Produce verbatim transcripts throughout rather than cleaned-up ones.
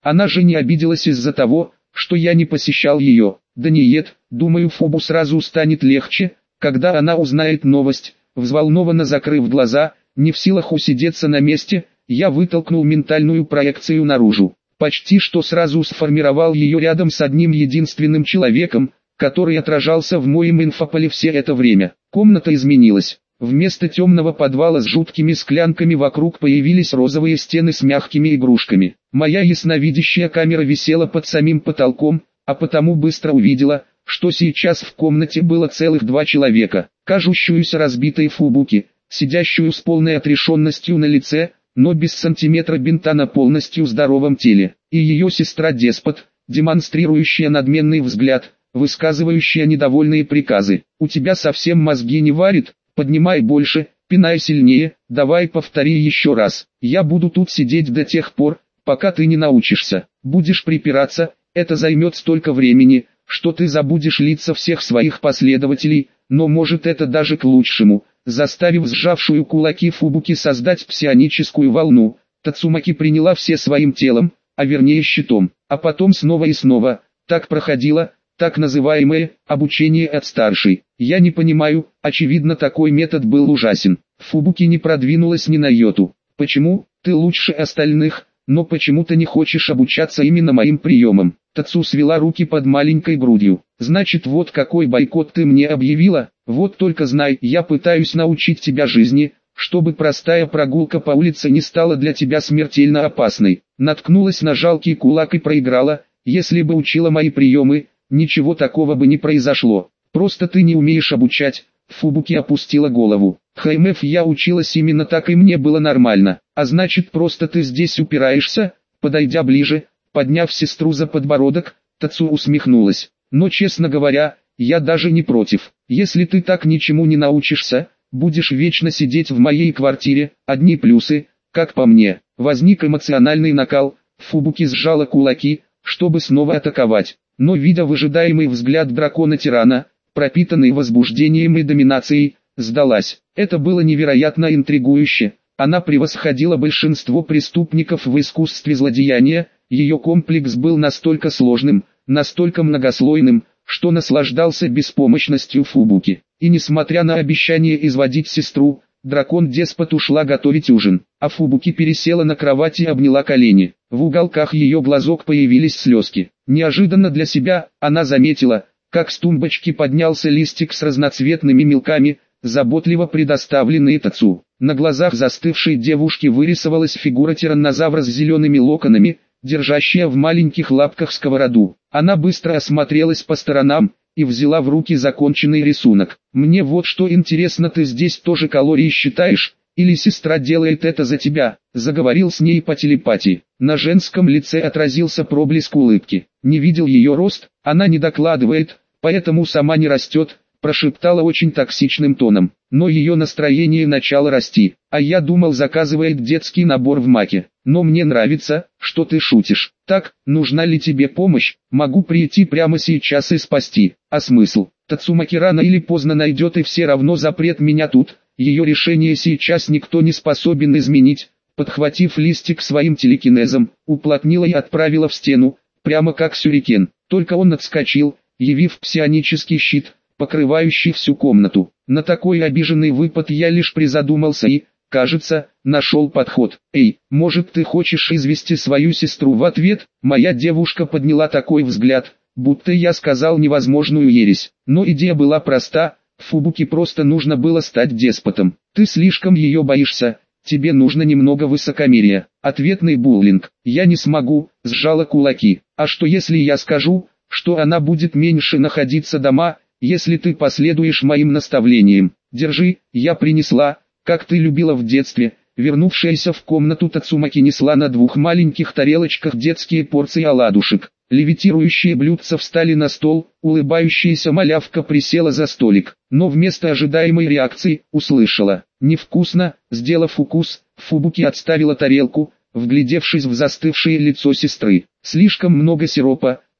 Она же не обиделась из-за того, что я не посещал ее. Да нет, думаю, Фобу сразу станет легче, когда она узнает новость. Взволнованно закрыв глаза, не в силах усидеться на месте, я вытолкнул ментальную проекцию наружу. Почти что сразу сформировал ее рядом с одним единственным человеком, который отражался в моем инфополе все это время. Комната изменилась. Вместо темного подвала с жуткими склянками вокруг появились розовые стены с мягкими игрушками. Моя ясновидящая камера висела под самим потолком, а потому быстро увидела, что сейчас в комнате было целых два человека. Кажущуюся разбитой Фубуки, сидящую с полной отрешенностью на лице, но без сантиметра бинта на полностью здоровом теле, и ее сестра-деспот, демонстрирующая надменный взгляд, высказывающая недовольные приказы. «У тебя совсем мозги не варит? Поднимай больше, пинай сильнее, давай повтори еще раз. Я буду тут сидеть до тех пор, пока ты не научишься. Будешь припираться, это займет столько времени, что ты забудешь лица всех своих последователей, но может это даже к лучшему». Заставив сжавшую кулаки Фубуки создать псионическую волну, Тацумаки приняла все своим телом, а вернее щитом, а потом снова и снова. Так проходило так называемое обучение от старшей. Я не понимаю, очевидно такой метод был ужасен. Фубуки не продвинулась ни на йоту. Почему? Ты лучше остальных, но почему ты не хочешь обучаться именно моим приемам? Тацу свела руки под маленькой грудью. Значит, вот какой бойкот ты мне объявила? Вот только знай, я пытаюсь научить тебя жизни, чтобы простая прогулка по улице не стала для тебя смертельно опасной. Наткнулась на жалкий кулак и проиграла. Если бы учила мои приемы, ничего такого бы не произошло. Просто ты не умеешь обучать. Фубуки опустила голову. Хаймеф, я училась именно так и мне было нормально. А значит, просто ты здесь упираешься? Подойдя ближе, подняв сестру за подбородок, Тацу усмехнулась. Но честно говоря, я даже не против. Если ты так ничему не научишься, будешь вечно сидеть в моей квартире. Одни плюсы, как по мне. Возник эмоциональный накал. Фубуки сжала кулаки, чтобы снова атаковать. Но видя выжидаемый взгляд дракона-тирана, пропитанный возбуждением и доминацией, сдалась. Это было невероятно интригующе. Она превосходила большинство преступников в искусстве злодеяния. Ее комплекс был настолько сложным, настолько многослойным, что наслаждался беспомощностью Фубуки. И несмотря на обещание изводить сестру, дракон-деспот ушла готовить ужин, а Фубуки пересела на кровать и обняла колени. В уголках ее глазок появились слезки. Неожиданно для себя, она заметила, как с тумбочки поднялся листик с разноцветными мелками, заботливо предоставленные Тацу. На глазах застывшей девушки вырисовалась фигура тираннозавра с зелеными локонами, держащая в маленьких лапках сковороду. Она быстро осмотрелась по сторонам и взяла в руки законченный рисунок. «Мне вот что интересно, ты здесь тоже калории считаешь, или сестра делает это за тебя?» Заговорил с ней по телепатии. На женском лице отразился проблеск улыбки. Не видел ее рост, она не докладывает, поэтому сама не растет, прошептала очень токсичным тоном. Но ее настроение начало расти. А я думал, заказывает детский набор в Маке. Но мне нравится, что ты шутишь. Так, нужна ли тебе помощь? Могу прийти прямо сейчас и спасти. А смысл? Тацумаки рано или поздно найдет и все равно запрет меня тут. Ее решение сейчас никто не способен изменить. Подхватив листик своим телекинезом, уплотнила и отправила в стену, прямо как сюрикен. Только он отскочил, явив псионический щит, покрывающий всю комнату. На такой обиженный выпад я лишь призадумался и, кажется, нашел подход. «Эй, может ты хочешь извести свою сестру в ответ?» Моя девушка подняла такой взгляд, будто я сказал невозможную ересь. Но идея была проста, Фубуки просто нужно было стать деспотом. «Ты слишком ее боишься, тебе нужно немного высокомерия». Ответный буллинг. «Я не смогу», сжала кулаки. «А что если я скажу, что она будет меньше находиться дома, если ты последуешь моим наставлениям? Держи, я принесла, как ты любила в детстве». Вернувшаяся в комнату Тацумаки несла на двух маленьких тарелочках детские порции оладушек. Левитирующие блюдца встали на стол, улыбающаяся малявка присела за столик, но вместо ожидаемой реакции, услышала: «Невкусно». Сделав укус, Фубуки отставила тарелку, вглядевшись в застывшее лицо сестры. «Слишком много сиропа,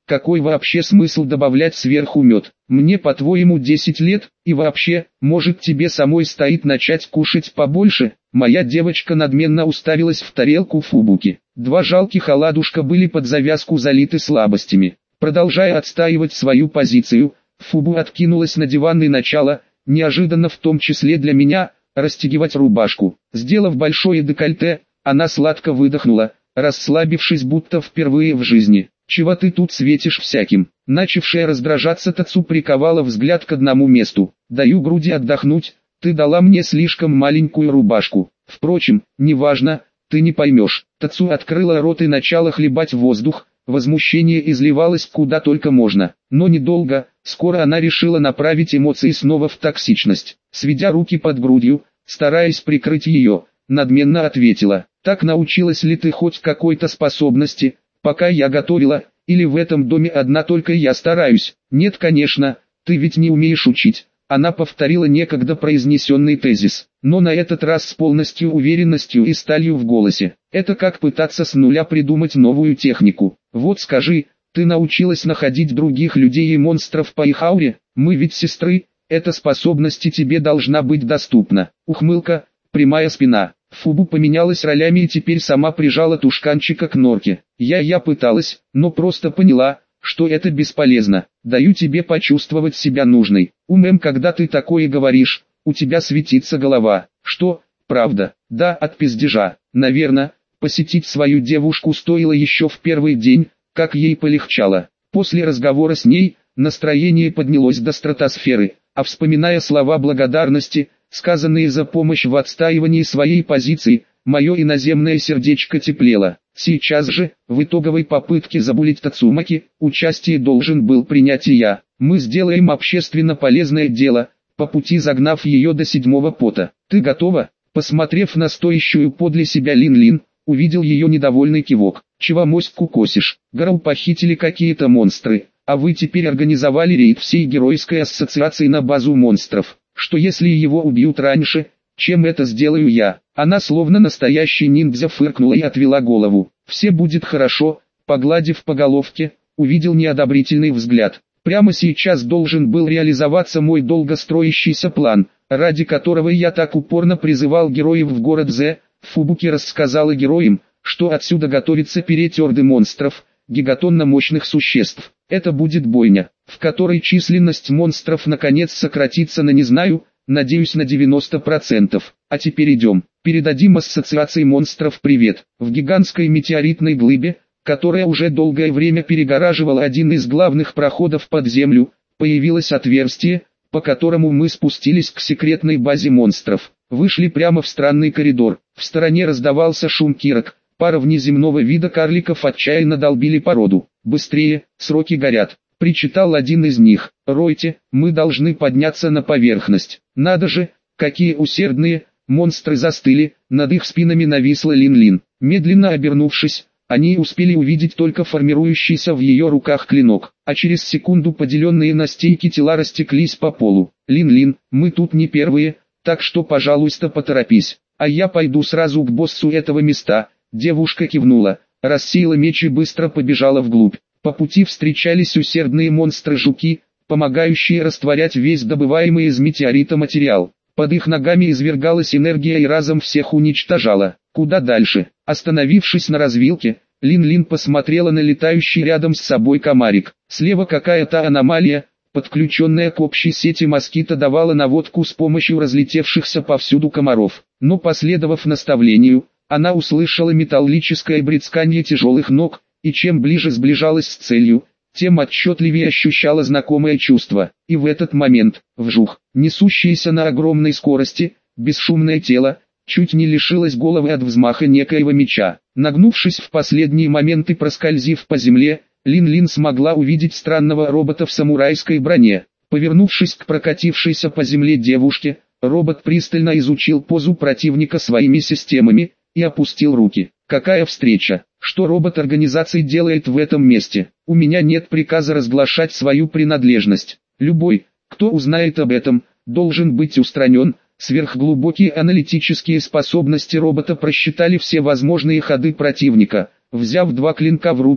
Какой вообще смысл добавлять сверху мед? Мне по-твоему десять лет, и вообще, может тебе самой стоит начать кушать побольше? Моя девочка надменно уставилась в тарелку Фубуки. Два жалких оладушка были под завязку залиты слабостями. Продолжая отстаивать свою позицию, Фубу откинулась на диван и начала, неожиданно в том числе для меня, расстегивать рубашку. Сделав большое декольте, она сладко выдохнула, расслабившись будто впервые в жизни. «Чего ты тут светишь всяким?» Начавшая раздражаться Тацу приковала взгляд к одному месту. «Даю груди отдохнуть, ты дала мне слишком маленькую рубашку. Впрочем, неважно, ты не поймешь». Тацу открыла рот и начала хлебать воздух, возмущение изливалось куда только можно. Но недолго, скоро она решила направить эмоции снова в токсичность. Сведя руки под грудью, стараясь прикрыть ее, надменно ответила: «Так научилась ли ты хоть какой-то способности, пока я готовила, или в этом доме одна только я стараюсь?» «Нет, конечно, ты ведь не умеешь учить». Она повторила некогда произнесенный тезис, но на этот раз с полностью уверенностью и сталью в голосе. «Это как пытаться с нуля придумать новую технику. Вот скажи, ты научилась находить других людей и монстров по их ауре? Мы ведь сестры, эта способность тебе должна быть доступна». Ухмылка, прямая спина. Фубу поменялась ролями и теперь сама прижала тушканчика к норке. Я-я пыталась, но просто поняла, что это бесполезно. Даю тебе почувствовать себя нужной. Умем, когда ты такое говоришь, у тебя светится голова. Что, правда? Да, от пиздежа. Наверное, посетить свою девушку стоило еще в первый день, как ей полегчало. После разговора с ней, настроение поднялось до стратосферы, а вспоминая слова благодарности, сказанные за помощь в отстаивании своей позиции, мое иноземное сердечко теплело. Сейчас же, в итоговой попытке забулить Тацумаки, участие должен был принять и я. Мы сделаем общественно полезное дело, по пути загнав ее до седьмого пота. Ты готова? Посмотрев на стоящую подле себя Лин-Лин, увидел ее недовольный кивок. Чего моську косишь? Гору похитили какие-то монстры, а вы теперь организовали рейд всей геройской ассоциации на базу монстров. Что если его убьют раньше, чем это сделаю я? Она словно настоящий ниндзя фыркнула и отвела голову. Все будет хорошо, погладив по головке, увидел неодобрительный взгляд. Прямо сейчас должен был реализоваться мой долгостроящийся план, ради которого я так упорно призывал героев в город Зе. Фубуки рассказала героям, что отсюда готовится переть орды монстров, гигатонно мощных существ. Это будет бойня, в которой численность монстров наконец сократится на не знаю, надеюсь на девяносто процентов. А теперь идем, передадим ассоциации монстров привет. В гигантской метеоритной глыбе, которая уже долгое время перегораживала один из главных проходов под землю, появилось отверстие, по которому мы спустились к секретной базе монстров. Вышли прямо в странный коридор. В стороне раздавался шум кирок. Пара внеземного вида карликов отчаянно долбили породу. «Быстрее, сроки горят!» — причитал один из них. «Ройте, мы должны подняться на поверхность». «Надо же, какие усердные!» Монстры застыли, над их спинами нависла Лин-Лин. Медленно обернувшись, они успели увидеть только формирующийся в ее руках клинок, а через секунду поделенные на стейки тела растеклись по полу. «Лин-Лин, мы тут не первые, так что пожалуйста поторопись, а я пойду сразу к боссу этого места». Девушка кивнула, рассеяла меч и быстро побежала вглубь. По пути встречались усердные монстры-жуки, помогающие растворять весь добываемый из метеорита материал. Под их ногами извергалась энергия и разом всех уничтожала. Куда дальше? Остановившись на развилке, Лин-Лин посмотрела на летающий рядом с собой комарик. Слева какая-то аномалия, подключенная к общей сети москита, давала наводку с помощью разлетевшихся повсюду комаров. Но последовав наставлению, она услышала металлическое брецканье тяжелых ног, и чем ближе сближалась с целью, тем отчетливее ощущала знакомое чувство. И в этот момент, вжух, несущееся на огромной скорости, бесшумное тело, чуть не лишилось головы от взмаха некоего меча. Нагнувшись в последний момент и проскользив по земле, Лин-Лин смогла увидеть странного робота в самурайской броне. Повернувшись к прокатившейся по земле девушке, робот пристально изучил позу противника своими системами и опустил руки. Какая встреча? Что робот организации делает в этом месте? У меня нет приказа разглашать свою принадлежность. Любой, кто узнает об этом, должен быть устранен. Сверхглубокие аналитические способности робота просчитали все возможные ходы противника. Взяв два клинка в руки,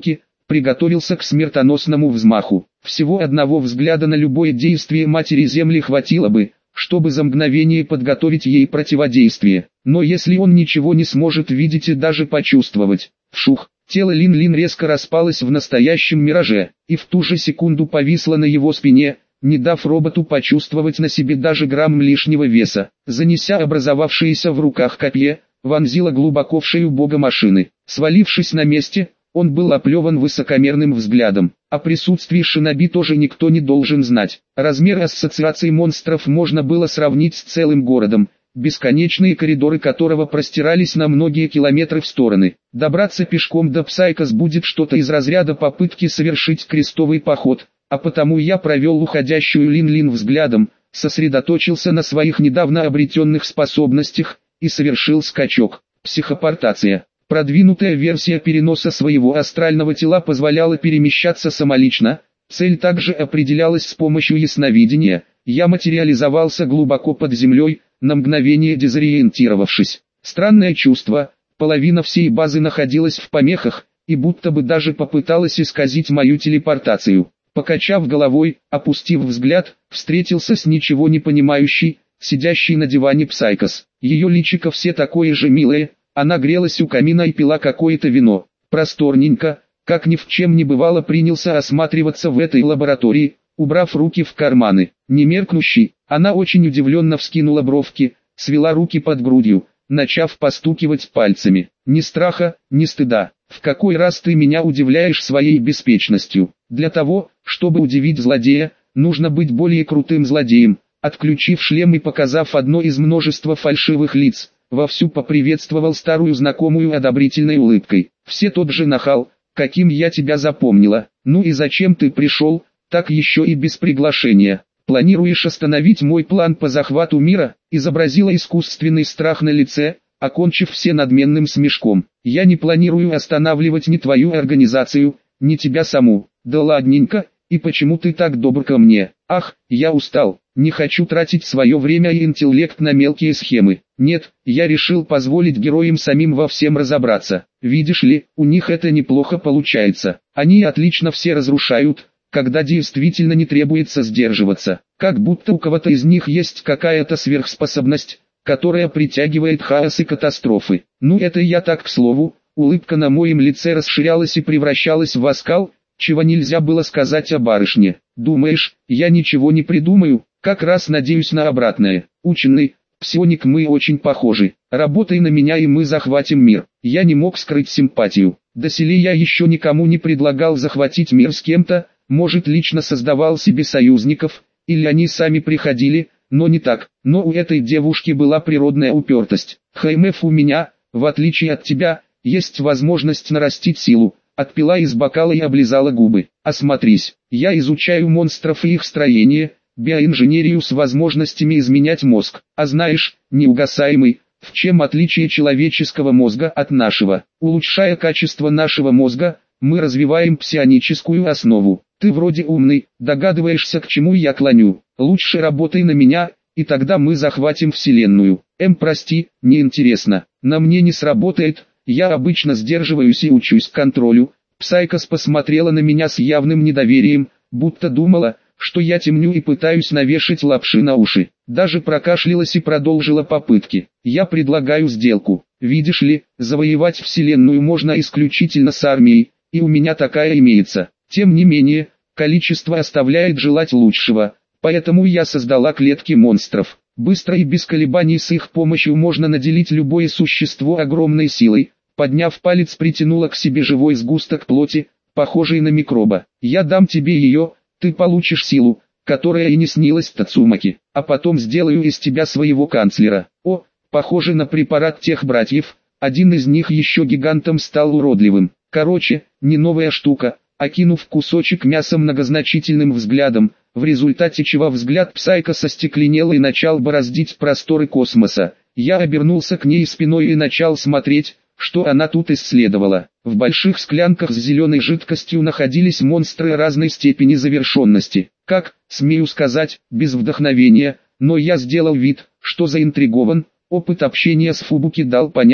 приготовился к смертоносному взмаху. Всего одного взгляда на любое действие Матери Земли хватило бы, чтобы за мгновение подготовить ей противодействие. Но если он ничего не сможет видеть и даже почувствовать, вшух, тело Лин-Лин резко распалось в настоящем мираже, и в ту же секунду повисло на его спине, не дав роботу почувствовать на себе даже грамм лишнего веса. Занеся образовавшееся в руках копье, вонзило глубоко в шею бога машины. Свалившись на месте, он был оплеван высокомерным взглядом. О присутствии шиноби тоже никто не должен знать. Размер ассоциации монстров можно было сравнить с целым городом, бесконечные коридоры которого простирались на многие километры в стороны. Добраться пешком до Псайкос будет что-то из разряда попытки совершить крестовый поход, а потому я провел уходящую Лин-Лин взглядом, сосредоточился на своих недавно обретенных способностях и совершил скачок. Психопортация. Продвинутая версия переноса своего астрального тела позволяла перемещаться самолично, цель также определялась с помощью ясновидения. Я материализовался глубоко под землей, на мгновение дезориентировавшись. Странное чувство, половина всей базы находилась в помехах, и будто бы даже попыталась исказить мою телепортацию. Покачав головой, опустив взгляд, встретился с ничего не понимающей, сидящей на диване Псайкос. Ее личико все такое же милое. Она грелась у камина и пила какое-то вино. Просторненько, как ни в чем не бывало, принялся осматриваться в этой лаборатории, убрав руки в карманы. Не меркнущий, она очень удивленно вскинула бровки, свела руки под грудью, начав постукивать пальцами. Ни страха, ни стыда. В какой раз ты меня удивляешь своей беспечностью? Для того, чтобы удивить злодея, нужно быть более крутым злодеем. Отключив шлем и показав одно из множества фальшивых лиц, вовсю поприветствовал старую знакомую одобрительной улыбкой. «Все тот же нахал, каким я тебя запомнила. Ну и зачем ты пришел, так еще и без приглашения? Планируешь остановить мой план по захвату мира?» Изобразила искусственный страх на лице, окончив все надменным смешком. «Я не планирую останавливать ни твою организацию, ни тебя саму. Да ладненько, и почему ты так добр ко мне? Ах, я устал. Не хочу тратить свое время и интеллект на мелкие схемы. Нет, я решил позволить героям самим во всем разобраться. Видишь ли, у них это неплохо получается. Они отлично все разрушают, когда действительно не требуется сдерживаться. Как будто у кого-то из них есть какая-то сверхспособность, которая притягивает хаос и катастрофы. Ну это я так к слову. Улыбка на моем лице расширялась и превращалась в оскал, чего нельзя было сказать о барышне. Думаешь, я ничего не придумаю? Как раз надеюсь на обратное. Ученый, псионик, мы очень похожи. Работай на меня и мы захватим мир. Я не мог скрыть симпатию. Доселе я еще никому не предлагал захватить мир с кем-то, может лично создавал себе союзников, или они сами приходили, но не так. Но у этой девушки была природная упертость. ХМФ, у меня, в отличие от тебя, есть возможность нарастить силу. Отпила из бокала и облизала губы. Осмотрись, я изучаю монстров и их строение, биоинженерию с возможностями изменять мозг. А знаешь, неугасаемый, в чем отличие человеческого мозга от нашего? Улучшая качество нашего мозга, мы развиваем псионическую основу. Ты вроде умный, догадываешься, к чему я клоню. Лучше работай на меня, и тогда мы захватим вселенную. Эм, прости, неинтересно. На мне не сработает. Я обычно сдерживаюсь и учусь контролю. Псайкос посмотрела на меня с явным недоверием, будто думала, что я темню и пытаюсь навешать лапши на уши. Даже прокашлялась и продолжила попытки. Я предлагаю сделку. Видишь ли, завоевать вселенную можно исключительно с армией, и у меня такая имеется. Тем не менее, количество оставляет желать лучшего, поэтому я создала клетки монстров. Быстро и без колебаний с их помощью можно наделить любое существо огромной силой. Подняв палец, притянула к себе живой сгусток плоти, похожий на микроба. Я дам тебе ее, ты получишь силу, которая и не снилась Тацумаки, а потом сделаю из тебя своего канцлера. О, похоже на препарат тех братьев, один из них еще гигантом стал уродливым. Короче, не новая штука. Окинув кусочек мяса многозначительным взглядом, в результате чего взгляд Псайкоса стекленел и начал бороздить просторы космоса, я обернулся к ней спиной и начал смотреть, что она тут исследовала. В больших склянках с зеленой жидкостью находились монстры разной степени завершенности. Как, смею сказать, без вдохновения, но я сделал вид, что заинтригован. Опыт общения с Фубуки дал понять,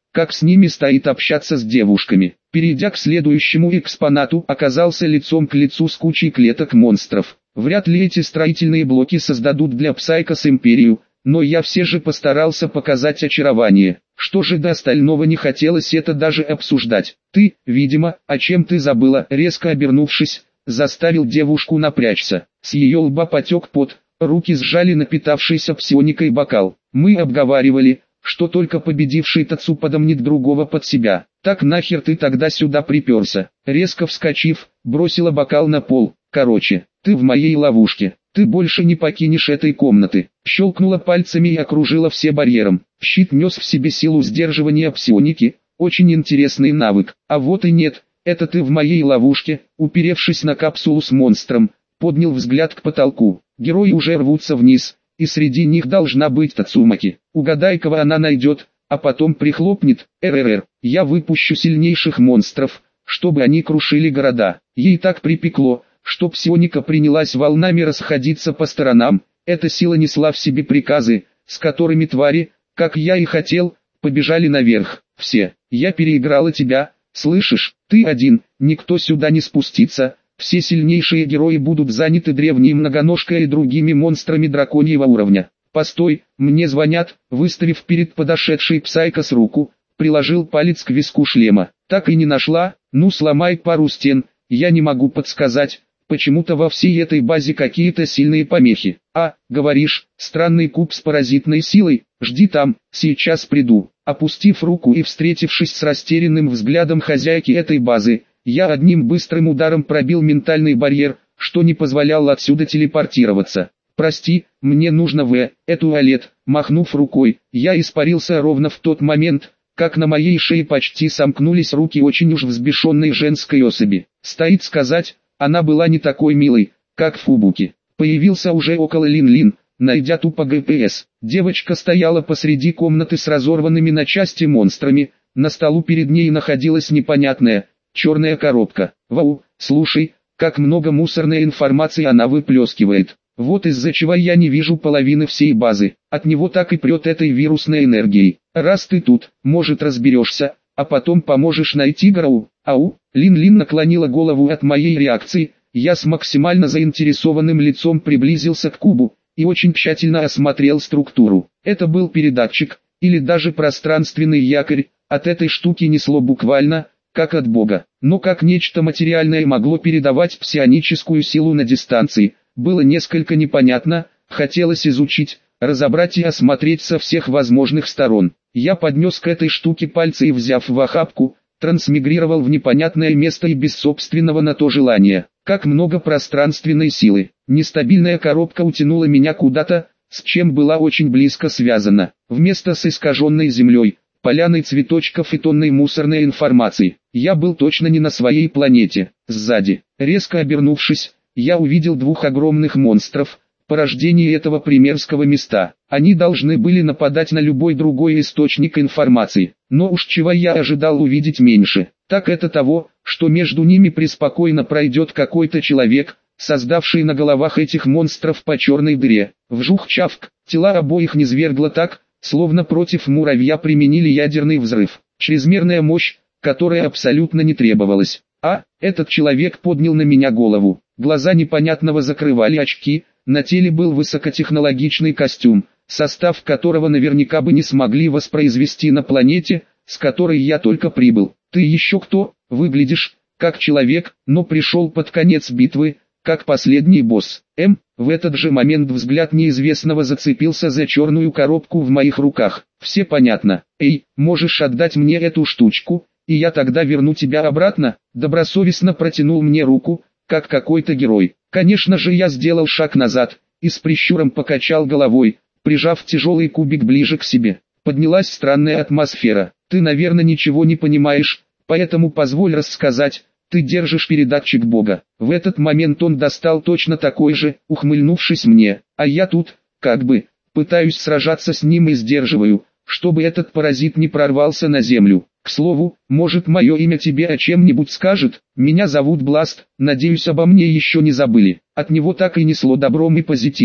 как с ними стоит общаться с девушками. Перейдя к следующему экспонату, оказался лицом к лицу с кучей клеток монстров. Вряд ли эти строительные блоки создадут для Псайкос империю, но я все же постарался показать очарование. Что же до остального, не хотелось это даже обсуждать. Ты, видимо, о чем ты забыла, резко обернувшись, заставил девушку напрячься. С ее лба потек пот, руки сжали напитавшийся псионикой бокал. Мы обговаривали, что только победивший Тацу подомнет другого под себя. Так нахер ты тогда сюда приперся? Резко вскочив, бросила бокал на пол. Короче, ты в моей ловушке. Ты больше не покинешь этой комнаты. Щелкнула пальцами и окружила все барьером. Щит нес в себе силу сдерживания псионики, очень интересный навык. А вот и нет, это ты в моей ловушке, уперевшись на капсулу с монстром, поднял взгляд к потолку. Герои уже рвутся вниз, и среди них должна быть Тацумаки. Угадай, кого она найдет, а потом прихлопнет. РРР, я выпущу сильнейших монстров, чтобы они крушили города. Ей так припекло, что псионика принялась волнами расходиться по сторонам. Эта сила несла в себе приказы, с которыми твари, как я и хотел, побежали наверх. Все, я переиграла тебя, слышишь, ты один, никто сюда не спустится. Все сильнейшие герои будут заняты древней многоножкой и другими монстрами драконьего уровня. Постой, мне звонят. Выставив перед подошедшей Псайкос руку, приложил палец к виску шлема. Так и не нашла? Ну, сломай пару стен, я не могу подсказать. Почему-то во всей этой базе какие-то сильные помехи. А, говоришь, странный куб с паразитной силой? Жди там, сейчас приду. Опустив руку и встретившись с растерянным взглядом хозяйки этой базы, я одним быстрым ударом пробил ментальный барьер, что не позволяло отсюда телепортироваться. Прости, мне нужно в туалет. Махнув рукой, я испарился ровно в тот момент, как на моей шее почти сомкнулись руки очень уж взбешенной женской особи. Стоит сказать, она была не такой милой, как Фубуки. Появился уже около Лин-Лин, найдя тупо ГПС. Девочка стояла посреди комнаты с разорванными на части монстрами, на столу перед ней находилась непонятная, черная коробка. Вау, слушай, как много мусорной информации она выплескивает. Вот из-за чего я не вижу половины всей базы. От него так и прет этой вирусной энергией. Раз ты тут, может разберешься, а потом поможешь найти Грау. Ау, Лин-Лин наклонила голову от моей реакции. Я с максимально заинтересованным лицом приблизился к кубу и очень тщательно осмотрел структуру. Это был передатчик, или даже пространственный якорь. От этой штуки несло буквально, как от бога. Но как нечто материальное могло передавать псионическую силу на дистанции, было несколько непонятно. Хотелось изучить, разобрать и осмотреть со всех возможных сторон. Я поднес к этой штуке пальцы и, взяв в охапку, трансмигрировал в непонятное место и без собственного на то желания. Как много пространственной силы. Нестабильная коробка утянула меня куда-то, с чем была очень близко связана. Вместо с искаженной землей, поляной цветочков и тонной мусорной информации, я был точно не на своей планете. Сзади, резко обернувшись, я увидел двух огромных монстров, порождение этого примерского места. Они должны были нападать на любой другой источник информации, но уж чего я ожидал увидеть меньше, так это того, что между ними преспокойно пройдет какой-то человек, создавший на головах этих монстров по черной дыре. Вжух-чавк, тела обоих низвергло так, словно против муравья применили ядерный взрыв. Чрезмерная мощь, которая абсолютно не требовалась. А, этот человек поднял на меня голову. Глаза непонятного закрывали очки, на теле был высокотехнологичный костюм, состав которого наверняка бы не смогли воспроизвести на планете, с которой я только прибыл. Ты еще кто? Выглядишь, как человек, но пришел под конец битвы, как последний босс. М, в этот же момент взгляд неизвестного зацепился за черную коробку в моих руках. Все понятно. Эй, можешь отдать мне эту штучку, и я тогда верну тебя обратно? Добросовестно протянул мне руку, как какой-то герой. Конечно же, я сделал шаг назад, и с прищуром покачал головой, прижав тяжелый кубик ближе к себе. Поднялась странная атмосфера. Ты, наверное, ничего не понимаешь, поэтому позволь рассказать. Ты держишь передатчик Бога. В этот момент он достал точно такой же, ухмыльнувшись мне, а я тут, как бы, пытаюсь сражаться с ним и сдерживаю, чтобы этот паразит не прорвался на землю. К слову, может, мое имя тебе о чем-нибудь скажет? Меня зовут Бласт, надеюсь, обо мне еще не забыли. От него так и несло добром и позитивом,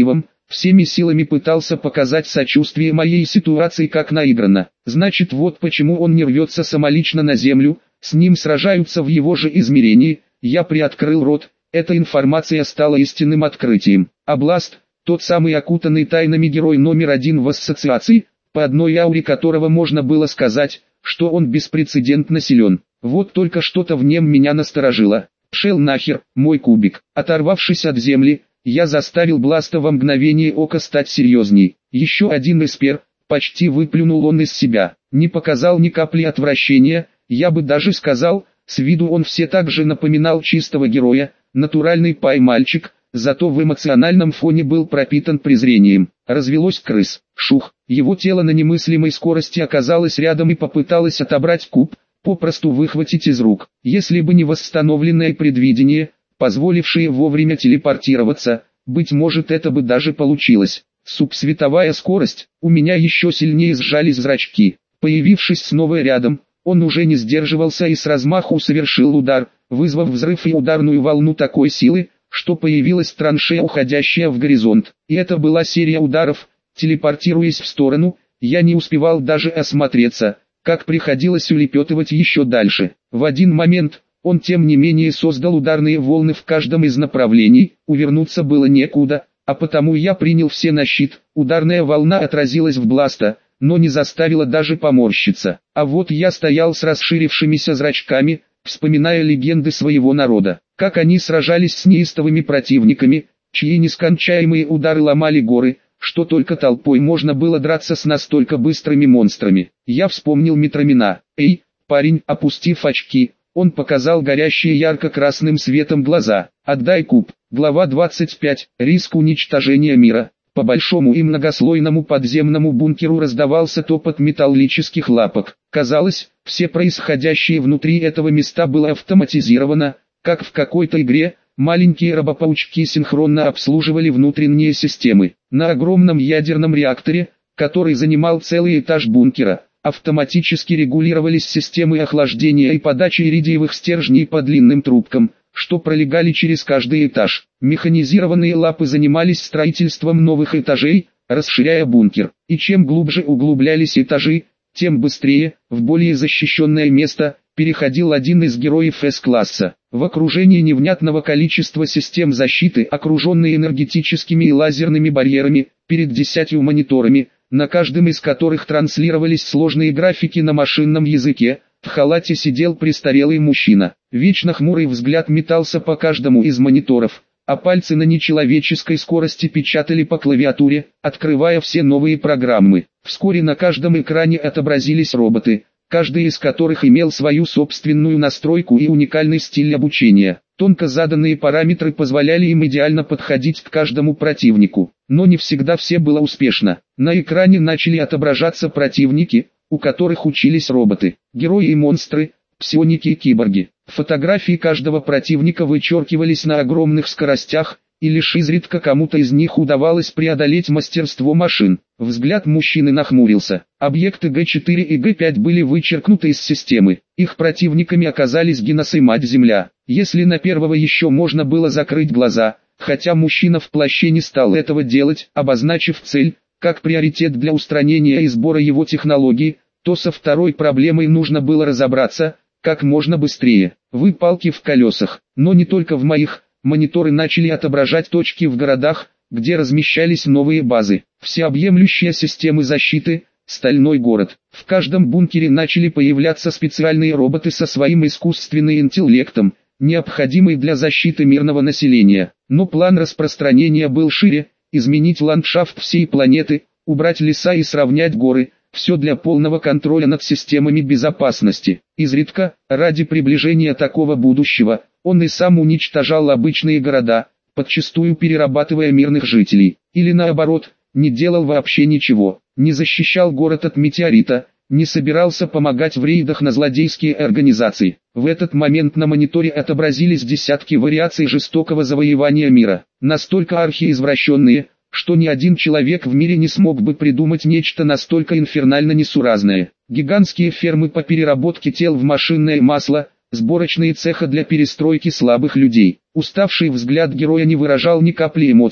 всеми силами пытался показать сочувствие моей ситуации как наигранно. Значит, вот почему он не рвется самолично на землю, с ним сражаются в его же измерении. Я приоткрыл рот, эта информация стала истинным открытием. Област, тот самый окутанный тайнами герой номер один в ассоциации, по одной ауре которого можно было сказать, что он беспрецедентно силен. Вот только что-то в нем меня насторожило. Пшел нахер, мой кубик. Оторвавшись от земли, я заставил Бласта во мгновение ока стать серьезней. Еще один эспер, почти выплюнул он из себя. Не показал ни капли отвращения, я бы даже сказал, с виду он все так же напоминал чистого героя, натуральный пай-мальчик, зато в эмоциональном фоне был пропитан презрением. Развелось крыс. Шух, его тело на немыслимой скорости оказалось рядом и попыталось отобрать куб, попросту выхватить из рук. Если бы не восстановленное предвидение, позволившее вовремя телепортироваться, быть может, это бы даже получилось. Субсветовая скорость, у меня еще сильнее сжались зрачки. Появившись снова рядом, он уже не сдерживался и с размаху совершил удар, вызвав взрыв и ударную волну такой силы, что появилась траншея, уходящая в горизонт. И это была серия ударов. Телепортируясь в сторону, я не успевал даже осмотреться, как приходилось улепетывать еще дальше. В один момент, он тем не менее создал ударные волны в каждом из направлений, увернуться было некуда, а потому я принял все на щит. Ударная волна отразилась в Бласта, но не заставила даже поморщиться. А вот я стоял с расширившимися зрачками, вспоминая легенды своего народа, как они сражались с неистовыми противниками, чьи нескончаемые удары ломали горы, что только толпой можно было драться с настолько быстрыми монстрами. Я вспомнил Митромина. «Эй, парень!» Опустив очки, он показал горящие ярко-красным светом глаза. «Отдай куб». Глава двадцать пять. Риск уничтожения мира. По большому и многослойному подземному бункеру раздавался топот металлических лапок. Казалось, все происходящее внутри этого места было автоматизировано, как в какой-то игре. Маленькие робопаучки синхронно обслуживали внутренние системы. На огромном ядерном реакторе, который занимал целый этаж бункера, автоматически регулировались системы охлаждения и подачи иридиевых стержней по длинным трубкам, что пролегали через каждый этаж. Механизированные лапы занимались строительством новых этажей, расширяя бункер. И чем глубже углублялись этажи, тем быстрее, в более защищенное место, переходил один из героев С-класса. В окружении невнятного количества систем защиты, окруженные энергетическими и лазерными барьерами, перед десятью мониторами, на каждом из которых транслировались сложные графики на машинном языке, в халате сидел престарелый мужчина. Вечно хмурый взгляд метался по каждому из мониторов, а пальцы на нечеловеческой скорости печатали по клавиатуре, открывая все новые программы. Вскоре на каждом экране отобразились роботы, каждый из которых имел свою собственную настройку и уникальный стиль обучения. Тонко заданные параметры позволяли им идеально подходить к каждому противнику. Но не всегда все было успешно. На экране начали отображаться противники, у которых учились роботы, герои и монстры, псионики и киборги. Фотографии каждого противника вычеркивались на огромных скоростях, и лишь изредка кому-то из них удавалось преодолеть мастерство машин. Взгляд мужчины нахмурился. Объекты Г четыре и Г пять были вычеркнуты из системы. Их противниками оказались Генос и Мать-Земля. Если на первого еще можно было закрыть глаза, хотя мужчина в плаще не стал этого делать, обозначив цель, как приоритет для устранения и сбора его технологий, то со второй проблемой нужно было разобраться, как можно быстрее. Вы палки в колесах, но не только в моих. Мониторы начали отображать точки в городах, где размещались новые базы. Всеобъемлющие системы защиты, стальной город. В каждом бункере начали появляться специальные роботы со своим искусственным интеллектом, необходимый для защиты мирного населения. Но план распространения был шире: изменить ландшафт всей планеты, убрать леса и сравнять горы. Все для полного контроля над системами безопасности. Изредка, ради приближения такого будущего, он и сам уничтожал обычные города, подчастую перерабатывая мирных жителей. Или наоборот, не делал вообще ничего, не защищал город от метеорита, не собирался помогать в рейдах на злодейские организации. В этот момент на мониторе отобразились десятки вариаций жестокого завоевания мира, настолько архиизвращенные, что ни один человек в мире не смог бы придумать нечто настолько инфернально несуразное. Гигантские фермы по переработке тел в машинное масло, сборочные цеха для перестройки слабых людей. Уставший взгляд героя не выражал ни капли эмоций,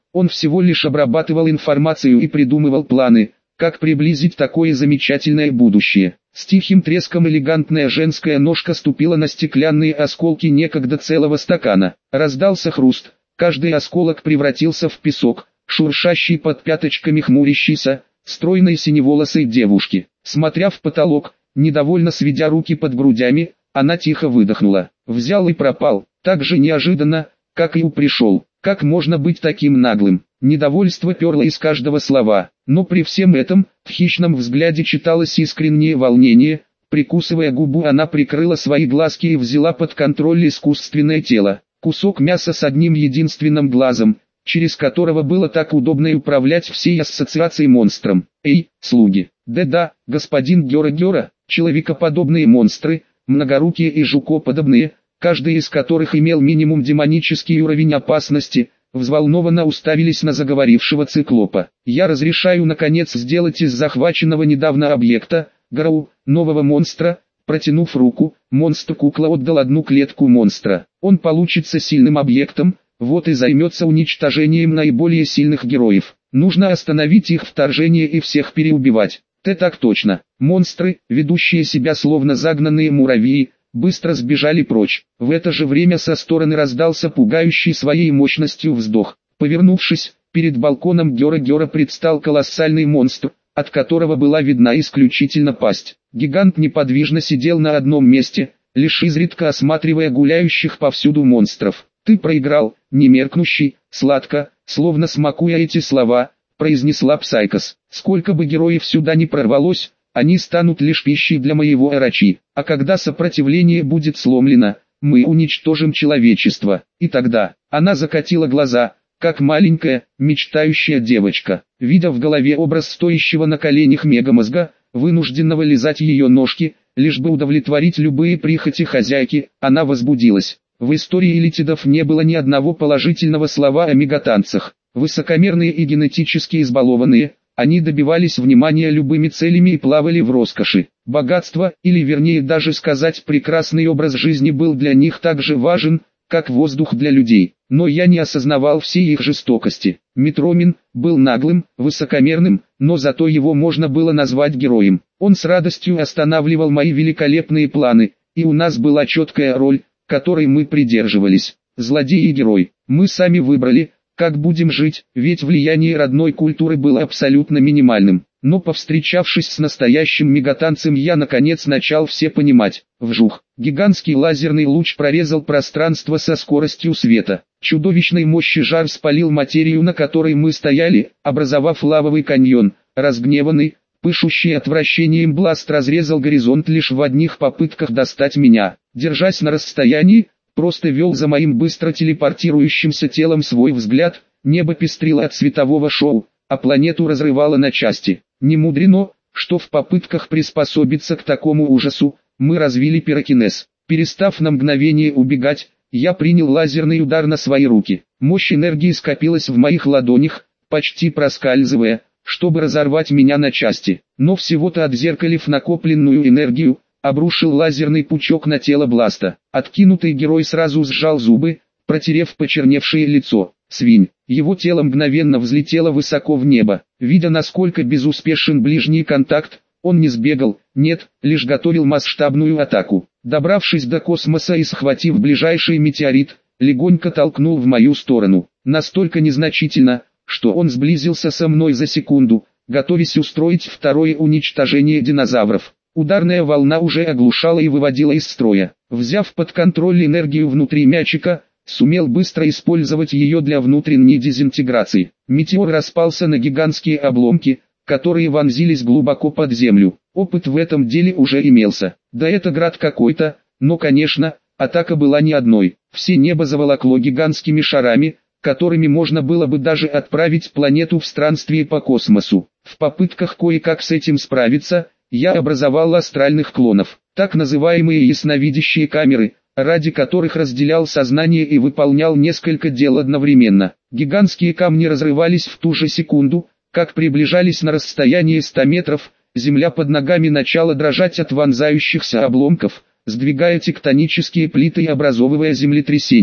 Он всего лишь обрабатывал информацию и придумывал планы, как приблизить такое замечательное будущее. С тихим треском элегантная женская ножка ступила на стеклянные осколки некогда целого стакана. Раздался хруст, каждый осколок превратился в песок, шуршащий под пяточками хмурящейся, стройной синеволосой девушки. Смотря в потолок, недовольно сведя руки под грудями, она тихо выдохнула. Взял и пропал, так же неожиданно, как и пришел. Как можно быть таким наглым? Недовольство перло из каждого слова, но при всем этом, в хищном взгляде читалось искреннее волнение. Прикусывая губу, она прикрыла свои глазки и взяла под контроль искусственное тело. Кусок мяса с одним единственным глазом, через которого было так удобно управлять всей ассоциацией монстром. Эй, слуги! Да-да, господин Гера-Гера, человекоподобные монстры, многорукие и жукоподобные, каждый из которых имел минимум демонический уровень опасности, взволнованно уставились на заговорившего циклопа. Я разрешаю наконец сделать из захваченного недавно объекта, Гарау, нового монстра. Протянув руку, монстр-кукла отдал одну клетку монстра. Он получится сильным объектом, вот и займется уничтожением наиболее сильных героев. Нужно остановить их вторжение и всех переубивать. Ты так точно. Монстры, ведущие себя словно загнанные муравьи, быстро сбежали прочь. В это же время со стороны раздался пугающий своей мощностью вздох. Повернувшись, перед балконом Гера-Гера предстал колоссальный монстр, от которого была видна исключительно пасть. Гигант неподвижно сидел на одном месте, лишь изредка осматривая гуляющих повсюду монстров. «Ты проиграл, немеркнущий», сладко, словно смакуя эти слова, произнесла Псайкос. «Сколько бы героев сюда ни прорвалось, они станут лишь пищей для моего Орочи, а когда сопротивление будет сломлено, мы уничтожим человечество». И тогда она закатила глаза, как маленькая, мечтающая девочка, видя в голове образ стоящего на коленях мегамозга, вынужденного лизать ее ножки, лишь бы удовлетворить любые прихоти хозяйки. Она возбудилась. В истории элитидов не было ни одного положительного слова о мегатанцах. Высокомерные и генетически избалованные, они добивались внимания любыми целями и плавали в роскоши. Богатство, или вернее даже сказать прекрасный образ жизни был для них так же важен, как воздух для людей. Но я не осознавал всей их жестокости. Метромин был наглым, высокомерным, но зато его можно было назвать героем. Он с радостью останавливал мои великолепные планы, и у нас была четкая роль, которой мы придерживались. Злодей и герой. Мы сами выбрали, как будем жить, ведь влияние родной культуры было абсолютно минимальным. Но повстречавшись с настоящим мегатанцем, я наконец начал все понимать. Вжух! Гигантский лазерный луч прорезал пространство со скоростью света. Чудовищной мощи жар спалил материю, на которой мы стояли, образовав лавовый каньон. Разгневанный, пышущий отвращением бласт разрезал горизонт лишь в одних попытках достать меня. Держась на расстоянии, просто вел за моим быстро телепортирующимся телом свой взгляд. Небо пестрило от светового шоу, а планету разрывало на части. Не мудрено, что в попытках приспособиться к такому ужасу, мы развили пирокинез. Перестав на мгновение убегать, я принял лазерный удар на свои руки. Мощь энергии скопилась в моих ладонях, почти проскальзывая, чтобы разорвать меня на части. Но всего-то отзеркалив накопленную энергию, обрушил лазерный пучок на тело бласта. Откинутый герой сразу сжал зубы, протерев почерневшее лицо. Свинь. Его тело мгновенно взлетело высоко в небо. Видя, насколько безуспешен ближний контакт, он не сбегал, нет, лишь готовил масштабную атаку. Добравшись до космоса и схватив ближайший метеорит, легонько толкнул в мою сторону. Настолько незначительно, что он сблизился со мной за секунду, готовясь устроить второе уничтожение динозавров. Ударная волна уже оглушала и выводила из строя. Взяв под контроль энергию внутри мячика, сумел быстро использовать ее для внутренней дезинтеграции. Метеор распался на гигантские обломки, которые вонзились глубоко под землю. Опыт в этом деле уже имелся. Да это град какой-то, но конечно, атака была не одной. Все небо заволокло гигантскими шарами, которыми можно было бы даже отправить планету в странствие по космосу. В попытках кое-как с этим справиться, я образовал астральных клонов, так называемые ясновидящие камеры, ради которых разделял сознание и выполнял несколько дел одновременно. Гигантские камни разрывались в ту же секунду, как приближались на расстояние ста метров, земля под ногами начала дрожать от вонзающихся обломков, сдвигая тектонические плиты и образовывая землетрясения.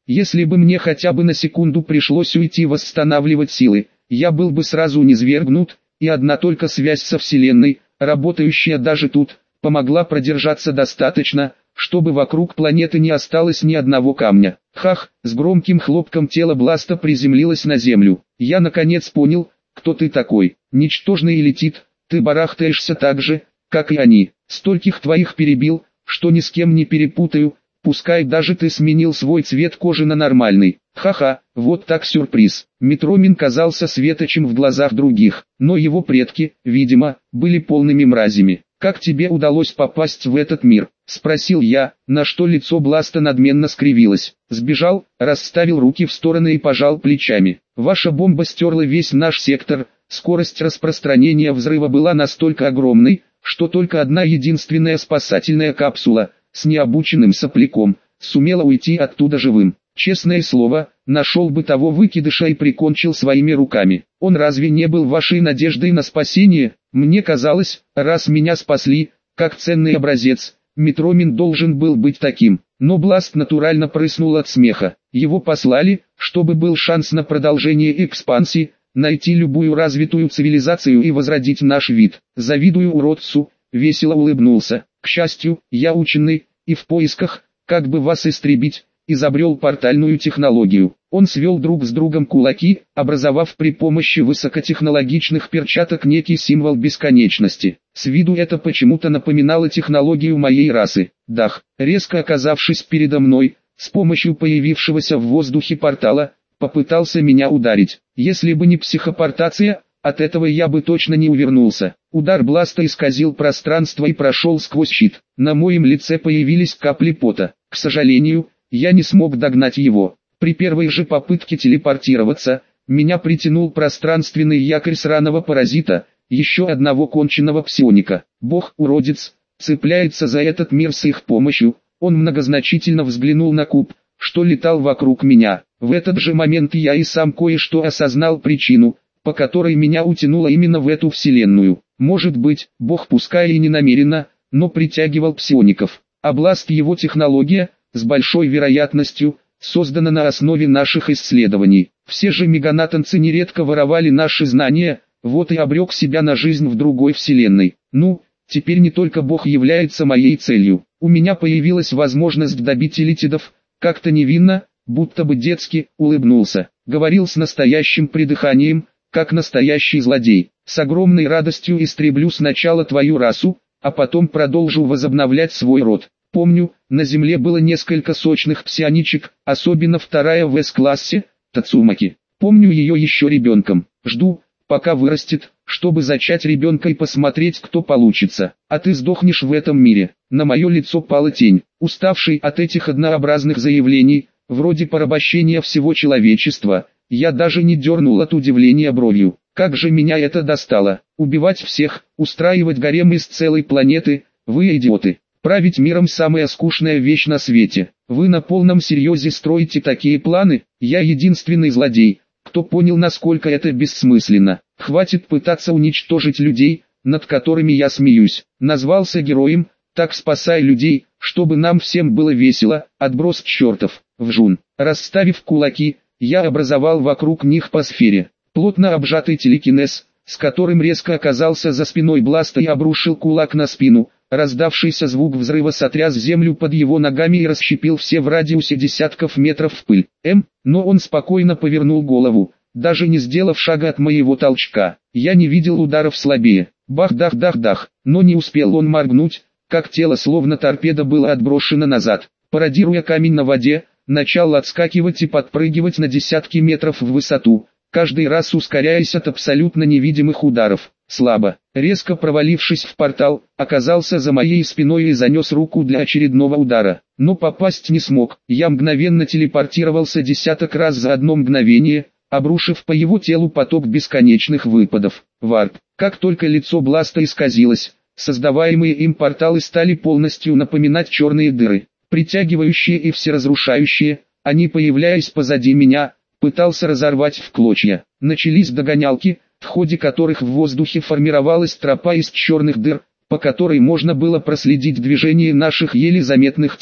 Если бы мне хотя бы на секунду пришлось уйти восстанавливать силы, я был бы сразу низвергнут, и одна только связь со Вселенной, работающая даже тут, помогла продержаться достаточно, чтобы вокруг планеты не осталось ни одного камня. Хах, с громким хлопком тело Бласта приземлилось на землю. Я наконец понял, кто ты такой. Ничтожный элитит, ты барахтаешься так же, как и они. Стольких твоих перебил, что ни с кем не перепутаю, пускай даже ты сменил свой цвет кожи на нормальный. Ха-ха, вот так сюрприз. Метромин казался светочем в глазах других, но его предки, видимо, были полными мразями. «Как тебе удалось попасть в этот мир?» – спросил я, на что лицо Бласта надменно скривилось. Сбежал, расставил руки в стороны и пожал плечами. «Ваша бомба стерла весь наш сектор, скорость распространения взрыва была настолько огромной, что только одна единственная спасательная капсула, с необученным сопляком, сумела уйти оттуда живым. Честное слово, нашел бы того выкидыша и прикончил своими руками. Он разве не был вашей надеждой на спасение? Мне казалось, раз меня спасли, как ценный образец, Метромин должен был быть таким». Но Бласт натурально прыснул от смеха. Его послали, чтобы был шанс на продолжение экспансии, найти любую развитую цивилизацию и возродить наш вид. «Завидую уродцу», — весело улыбнулся. «К счастью, я ученый, и в поисках, как бы вас истребить, изобрел портальную технологию». Он свел друг с другом кулаки, образовав при помощи высокотехнологичных перчаток некий символ бесконечности. С виду это почему-то напоминало технологию моей расы. Дах, резко оказавшись передо мной, с помощью появившегося в воздухе портала, попытался меня ударить. Если бы не психопортация, от этого я бы точно не увернулся. Удар Бласта исказил пространство и прошел сквозь щит. На моем лице появились капли пота. К сожалению, я не смог догнать его. При первой же попытке телепортироваться, меня притянул пространственный якорь сраного паразита, еще одного конченного псионика. Бог-уродец, цепляется за этот мир с их помощью. Он многозначительно взглянул на куб, что летал вокруг меня. В этот же момент я и сам кое-что осознал причину, по которой меня утянуло именно в эту вселенную. Может быть, Бог пускай и не намеренно, но притягивал псиоников. А Бласт его технология, с большой вероятностью, создана на основе наших исследований. Все же меганатонцы нередко воровали наши знания, вот и обрек себя на жизнь в другой вселенной. Ну, теперь не только Бог является моей целью. У меня появилась возможность добить элитидов, как-то невинно, будто бы детски, улыбнулся. Говорил с настоящим придыханием, как настоящий злодей. С огромной радостью истреблю сначала твою расу, а потом продолжу возобновлять свой род. Помню, на Земле было несколько сочных псионичек, особенно вторая в С-классе, Тацумаки. Помню ее еще ребенком. Жду, пока вырастет, чтобы зачать ребенка и посмотреть, кто получится. А ты сдохнешь в этом мире. На мое лицо пала тень. Уставший от этих однообразных заявлений, вроде порабощения всего человечества, я даже не дернул от удивления бровью. Как же меня это достало. Убивать всех, устраивать гарем из целой планеты, вы идиоты. Править миром самая скучная вещь на свете. Вы на полном серьезе строите такие планы? Я единственный злодей, кто понял, насколько это бессмысленно. Хватит пытаться уничтожить людей, над которыми я смеюсь. Назвался героем, так спасай людей, чтобы нам всем было весело. Отброс чертов, вжун. Расставив кулаки, я образовал вокруг них по сфере. Плотно обжатый телекинез, с которым резко оказался за спиной Бласта и обрушил кулак на спину. Раздавшийся звук взрыва сотряс землю под его ногами и расщепил все в радиусе десятков метров в пыль. М, но он спокойно повернул голову, даже не сделав шага от моего толчка. Я не видел ударов слабее. Бах-дах-дах-дах, но не успел он моргнуть, как тело словно торпеда было отброшено назад. Пародируя камень на воде, начал отскакивать и подпрыгивать на десятки метров в высоту, каждый раз ускоряясь от абсолютно невидимых ударов. Слабо, резко провалившись в портал, оказался за моей спиной и занес руку для очередного удара. Но попасть не смог, я мгновенно телепортировался десяток раз за одно мгновение, обрушив по его телу поток бесконечных выпадов. Варп. Как только лицо Бласта исказилось, создаваемые им порталы стали полностью напоминать черные дыры, притягивающие и всеразрушающие. Они, появляясь позади меня, пытался разорвать в клочья. Начались догонялки, в ходе которых в воздухе формировалась тропа из черных дыр, по которой можно было проследить движение наших еле заметных тел.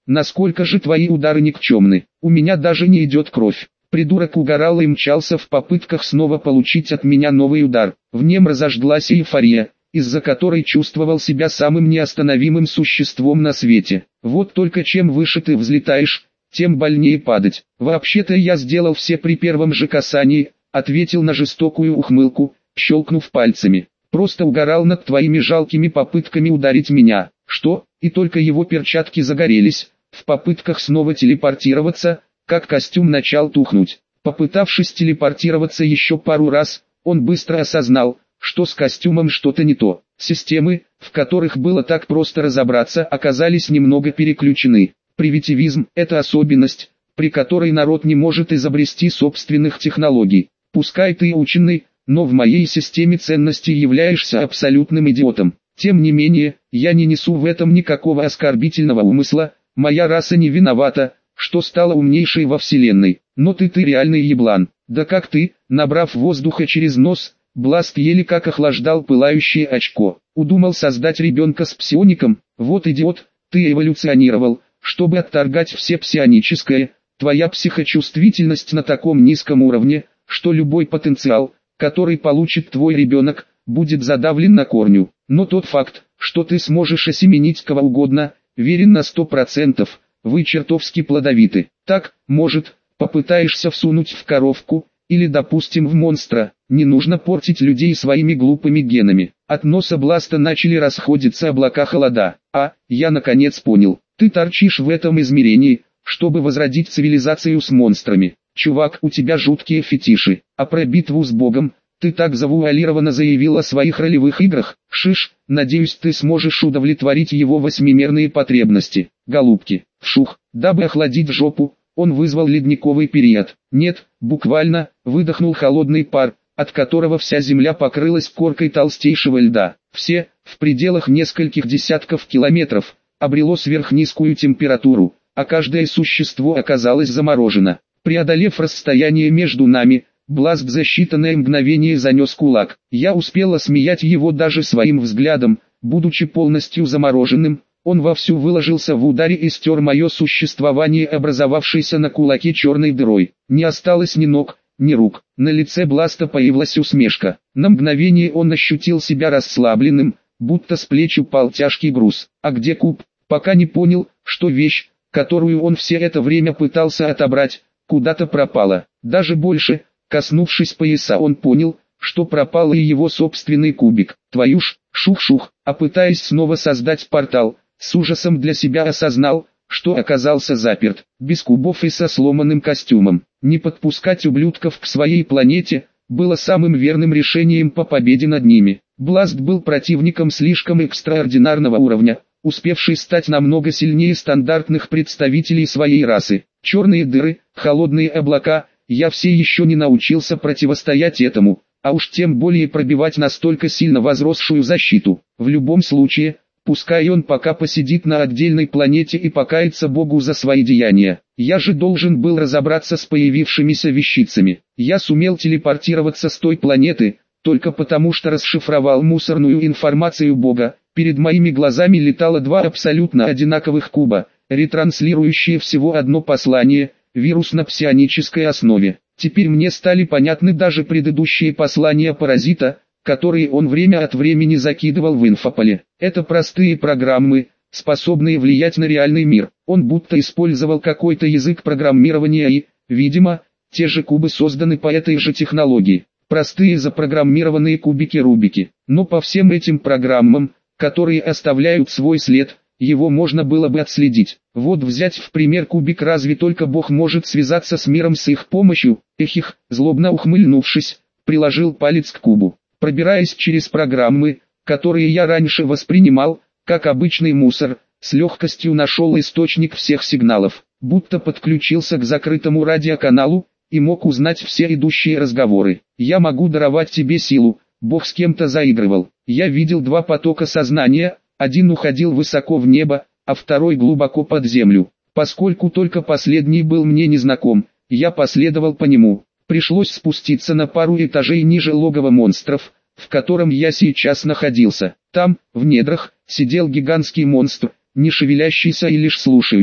насколько же твои удары никчемны. У меня даже не идет кровь. Придурок угорал и мчался в попытках снова получить от меня новый удар. В нем разожглась эйфория, из-за которой чувствовал себя самым неостановимым существом на свете. Вот только чем выше ты взлетаешь, тем больнее падать. Вообще-то я сделал все при первом же касании, ответил на жестокую ухмылку, щелкнув пальцами. Просто угорал над твоими жалкими попытками ударить меня. Что? И только его перчатки загорелись, в попытках снова телепортироваться, как костюм начал тухнуть. Попытавшись телепортироваться еще пару раз, он быстро осознал, что с костюмом что-то не то. Системы, в которых было так просто разобраться, оказались немного переключены. Примитивизм – это особенность, при которой народ не может изобрести собственных технологий. Пускай ты ученый, но в моей системе ценностей являешься абсолютным идиотом. Тем не менее, я не несу в этом никакого оскорбительного умысла, моя раса не виновата, что стала умнейшей во вселенной. Но ты ты реальный еблан. Да как ты, набрав воздуха через нос, Бласт еле как охлаждал пылающее очко. Удумал создать ребенка с псиоником? Вот идиот, ты эволюционировал, чтобы отторгать все псионическое. Твоя психочувствительность на таком низком уровне, что любой потенциал, который получит твой ребенок, будет задавлен на корню. Но тот факт, что ты сможешь осеменить кого угодно, верен на сто процентов. Вы чертовски плодовиты. Так, может, попытаешься всунуть в коровку, или, допустим, в монстра. Не нужно портить людей своими глупыми генами. От носа Бласта начали расходиться облака холода. А, я наконец понял. Ты торчишь в этом измерении, чтобы возродить цивилизацию с монстрами. Чувак, у тебя жуткие фетиши. А про битву с Богом, ты так завуалированно заявил о своих ролевых играх. Шиш, надеюсь, ты сможешь удовлетворить его восьмимерные потребности. Голубки, вшух, дабы охладить жопу, он вызвал ледниковый период. Нет, буквально, выдохнул холодный пар, от которого вся земля покрылась коркой толстейшего льда. Все, в пределах нескольких десятков километров, обрело сверхнизкую температуру, а каждое существо оказалось заморожено. Преодолев расстояние между нами, Бласт за считанное мгновение занес кулак. Я успел осмеять его даже своим взглядом, будучи полностью замороженным. Он вовсю выложился в ударе и стер мое существование, образовавшейся на кулаке черной дырой. Не осталось ни ног, ни рук. На лице Бласта появилась усмешка. На мгновение он ощутил себя расслабленным, будто с плеч упал тяжкий груз. А где куб? Пока не понял, что вещь, которую он все это время пытался отобрать, куда-то пропала. Даже больше, коснувшись пояса, он понял, что пропал и его собственный кубик. Твою ж, шух-шух, а пытаясь снова создать портал, с ужасом для себя осознал, что оказался заперт, без кубов и со сломанным костюмом. Не подпускать ублюдков к своей планете было самым верным решением по победе над ними. Бласт был противником слишком экстраординарного уровня, успевший стать намного сильнее стандартных представителей своей расы. Черные дыры, холодные облака, я все еще не научился противостоять этому, а уж тем более пробивать настолько сильно возросшую защиту. В любом случае, пускай он пока посидит на отдельной планете и покается Богу за свои деяния. Я же должен был разобраться с появившимися вещицами. Я сумел телепортироваться с той планеты, только потому что расшифровал мусорную информацию Бога. Перед моими глазами летало два абсолютно одинаковых куба, ретранслирующие всего одно послание, вирус на псионической основе. Теперь мне стали понятны даже предыдущие послания паразита, которые он время от времени закидывал в инфополе. Это простые программы, способные влиять на реальный мир. Он будто использовал какой-то язык программирования и, видимо, те же кубы созданы по этой же технологии. Простые запрограммированные кубики-рубики. Но по всем этим программам, которые оставляют свой след, его можно было бы отследить. Вот взять в пример кубик, разве только Бог может связаться с миром с их помощью. Эхих, злобно ухмыльнувшись, приложил палец к кубу. Пробираясь через программы, которые я раньше воспринимал, как обычный мусор, с легкостью нашел источник всех сигналов, будто подключился к закрытому радиоканалу, и мог узнать все идущие разговоры. Я могу даровать тебе силу, Бог с кем-то заигрывал. Я видел два потока сознания, один уходил высоко в небо, а второй глубоко под землю. Поскольку только последний был мне незнаком, я последовал по нему. Пришлось спуститься на пару этажей ниже логова монстров, в котором я сейчас находился. Там, в недрах, сидел гигантский монстр, не шевелящийся и лишь слушающий.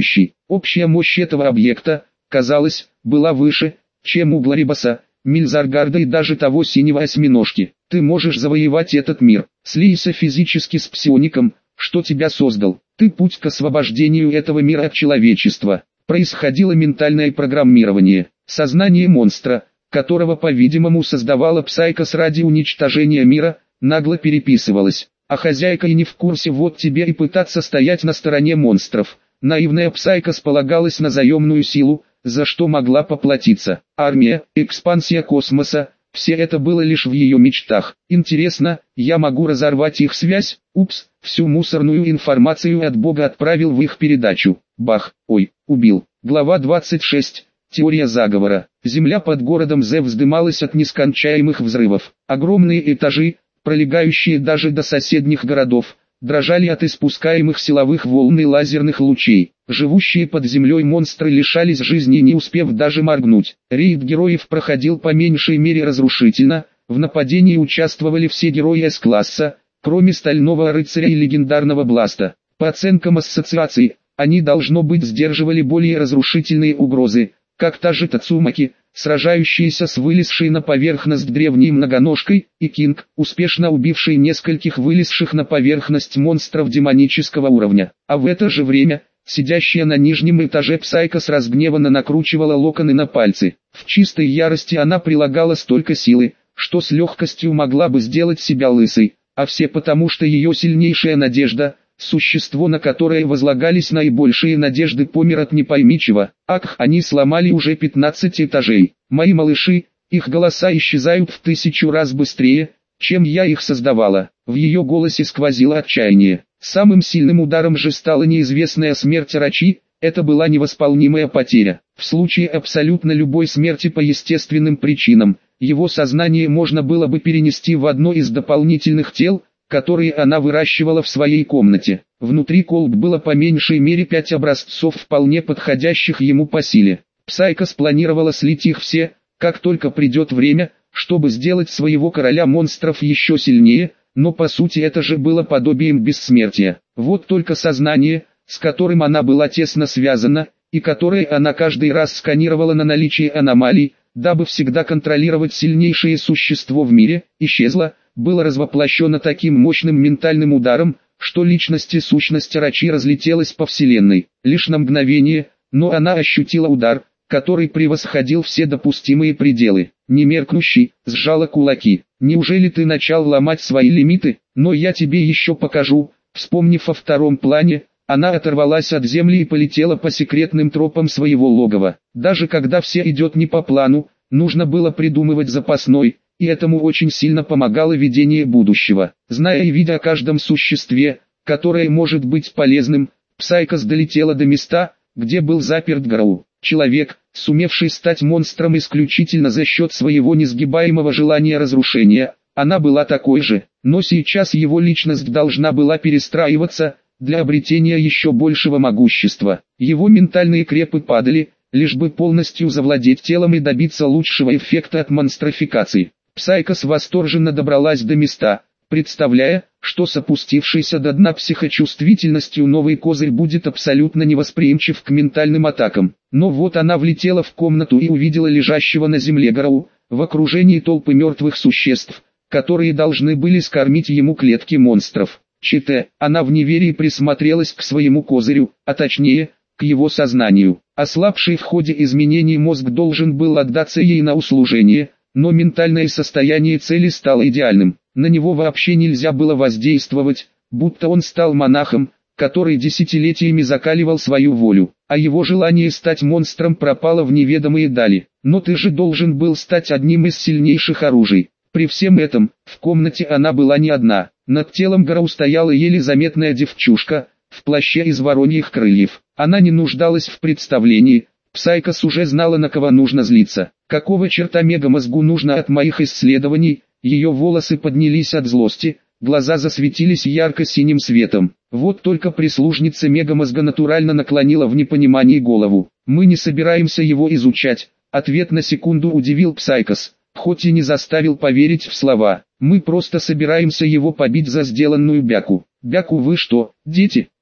Общая мощь этого объекта, казалось, была выше, чем у Гларибаса, Мильзаргарда и даже того синего осьминожки. Ты можешь завоевать этот мир. Слейся физически с псиоником, что тебя создал. Ты путь к освобождению этого мира от человечества. Происходило ментальное программирование. Сознание монстра, которого, по-видимому, создавала Псайкос ради уничтожения мира, нагло переписывалось. А хозяйка и не в курсе, вот тебе и пытаться стоять на стороне монстров. Наивная Псайкос полагалась на заемную силу, за что могла поплатиться. Армия, экспансия космоса, все это было лишь в ее мечтах. Интересно, я могу разорвать их связь? Упс, всю мусорную информацию от Бога отправил в их передачу. Бах, ой, убил. Глава двадцать шесть. Теория заговора. Земля под городом Зе вздымалась от нескончаемых взрывов. Огромные этажи, пролегающие даже до соседних городов, дрожали от испускаемых силовых волн и лазерных лучей. Живущие под землей монстры лишались жизни, не успев даже моргнуть. Рейд героев проходил по меньшей мере разрушительно, в нападении участвовали все герои С-класса, кроме Стального Рыцаря и Легендарного Бласта. По оценкам ассоциаций, они должно быть сдерживали более разрушительные угрозы, как та же Тацумаки, сражающаяся с вылезшей на поверхность древней многоножкой, и Кинг, успешно убивший нескольких вылезших на поверхность монстров демонического уровня. А в это же время, сидящая на нижнем этаже Псайкос разгневанно накручивала локоны на пальцы. В чистой ярости она прилагала столько силы, что с легкостью могла бы сделать себя лысой, а все потому, что ее сильнейшая надежда – существо, на которое возлагались наибольшие надежды, помер от не пойми чего. Ах, они сломали уже пятнадцать этажей. Мои малыши, их голоса исчезают в тысячу раз быстрее, чем я их создавала. В ее голосе сквозило отчаяние. Самым сильным ударом же стала неизвестная смерть Рачи. Это была невосполнимая потеря. В случае абсолютно любой смерти по естественным причинам, его сознание можно было бы перенести в одно из дополнительных тел, которые она выращивала в своей комнате. Внутри колб было по меньшей мере пять образцов, вполне подходящих ему по силе. Псайкос планировала слить их все, как только придет время, чтобы сделать своего короля монстров еще сильнее, но по сути это же было подобием бессмертия. Вот только сознание, с которым она была тесно связана, и которое она каждый раз сканировала на наличие аномалий, дабы всегда контролировать сильнейшее существо в мире, исчезло, было развоплощено таким мощным ментальным ударом, что личность и сущность Рачи разлетелась по вселенной. Лишь на мгновение, но она ощутила удар, который превосходил все допустимые пределы. Немеркнущий, сжала кулаки. Неужели ты начал ломать свои лимиты? Но я тебе еще покажу. Вспомнив о втором плане, она оторвалась от земли и полетела по секретным тропам своего логова. Даже когда все идет не по плану, нужно было придумывать запасной, и этому очень сильно помогало видение будущего. Зная и видя о каждом существе, которое может быть полезным, Псайкос долетела до места, где был заперт Гароу. Человек, сумевший стать монстром исключительно за счет своего несгибаемого желания разрушения, она была такой же, но сейчас его личность должна была перестраиваться, для обретения еще большего могущества. Его ментальные крепы падали, лишь бы полностью завладеть телом и добиться лучшего эффекта от монстрофикации. Псайкос восторженно добралась до места, представляя, что с опустившейся до дна психочувствительностью новый козырь будет абсолютно невосприимчив к ментальным атакам. Но вот она влетела в комнату и увидела лежащего на земле Гароу, в окружении толпы мертвых существ, которые должны были скормить ему клетки монстров. Читая, она в неверии присмотрелась к своему козырю, а точнее, к его сознанию. Ослабший в ходе изменений мозг должен был отдаться ей на услужение, но ментальное состояние цели стало идеальным. На него вообще нельзя было воздействовать, будто он стал монахом, который десятилетиями закаливал свою волю, а его желание стать монстром пропало в неведомые дали. Но ты же должен был стать одним из сильнейших оружий. При всем этом, в комнате она была не одна. Над телом Гароу стояла еле заметная девчушка, в плаще из вороньих крыльев. Она не нуждалась в представлении, Псайкос уже знала, на кого нужно злиться. Какого черта мегамозгу нужно от моих исследований? Ее волосы поднялись от злости, глаза засветились ярко-синим светом. Вот только прислужница мегамозга натурально наклонила в непонимании голову. Мы не собираемся его изучать. Ответ на секунду удивил Псайкос, хоть и не заставил поверить в слова. Мы просто собираемся его побить за сделанную бяку. Бяку вы что, дети?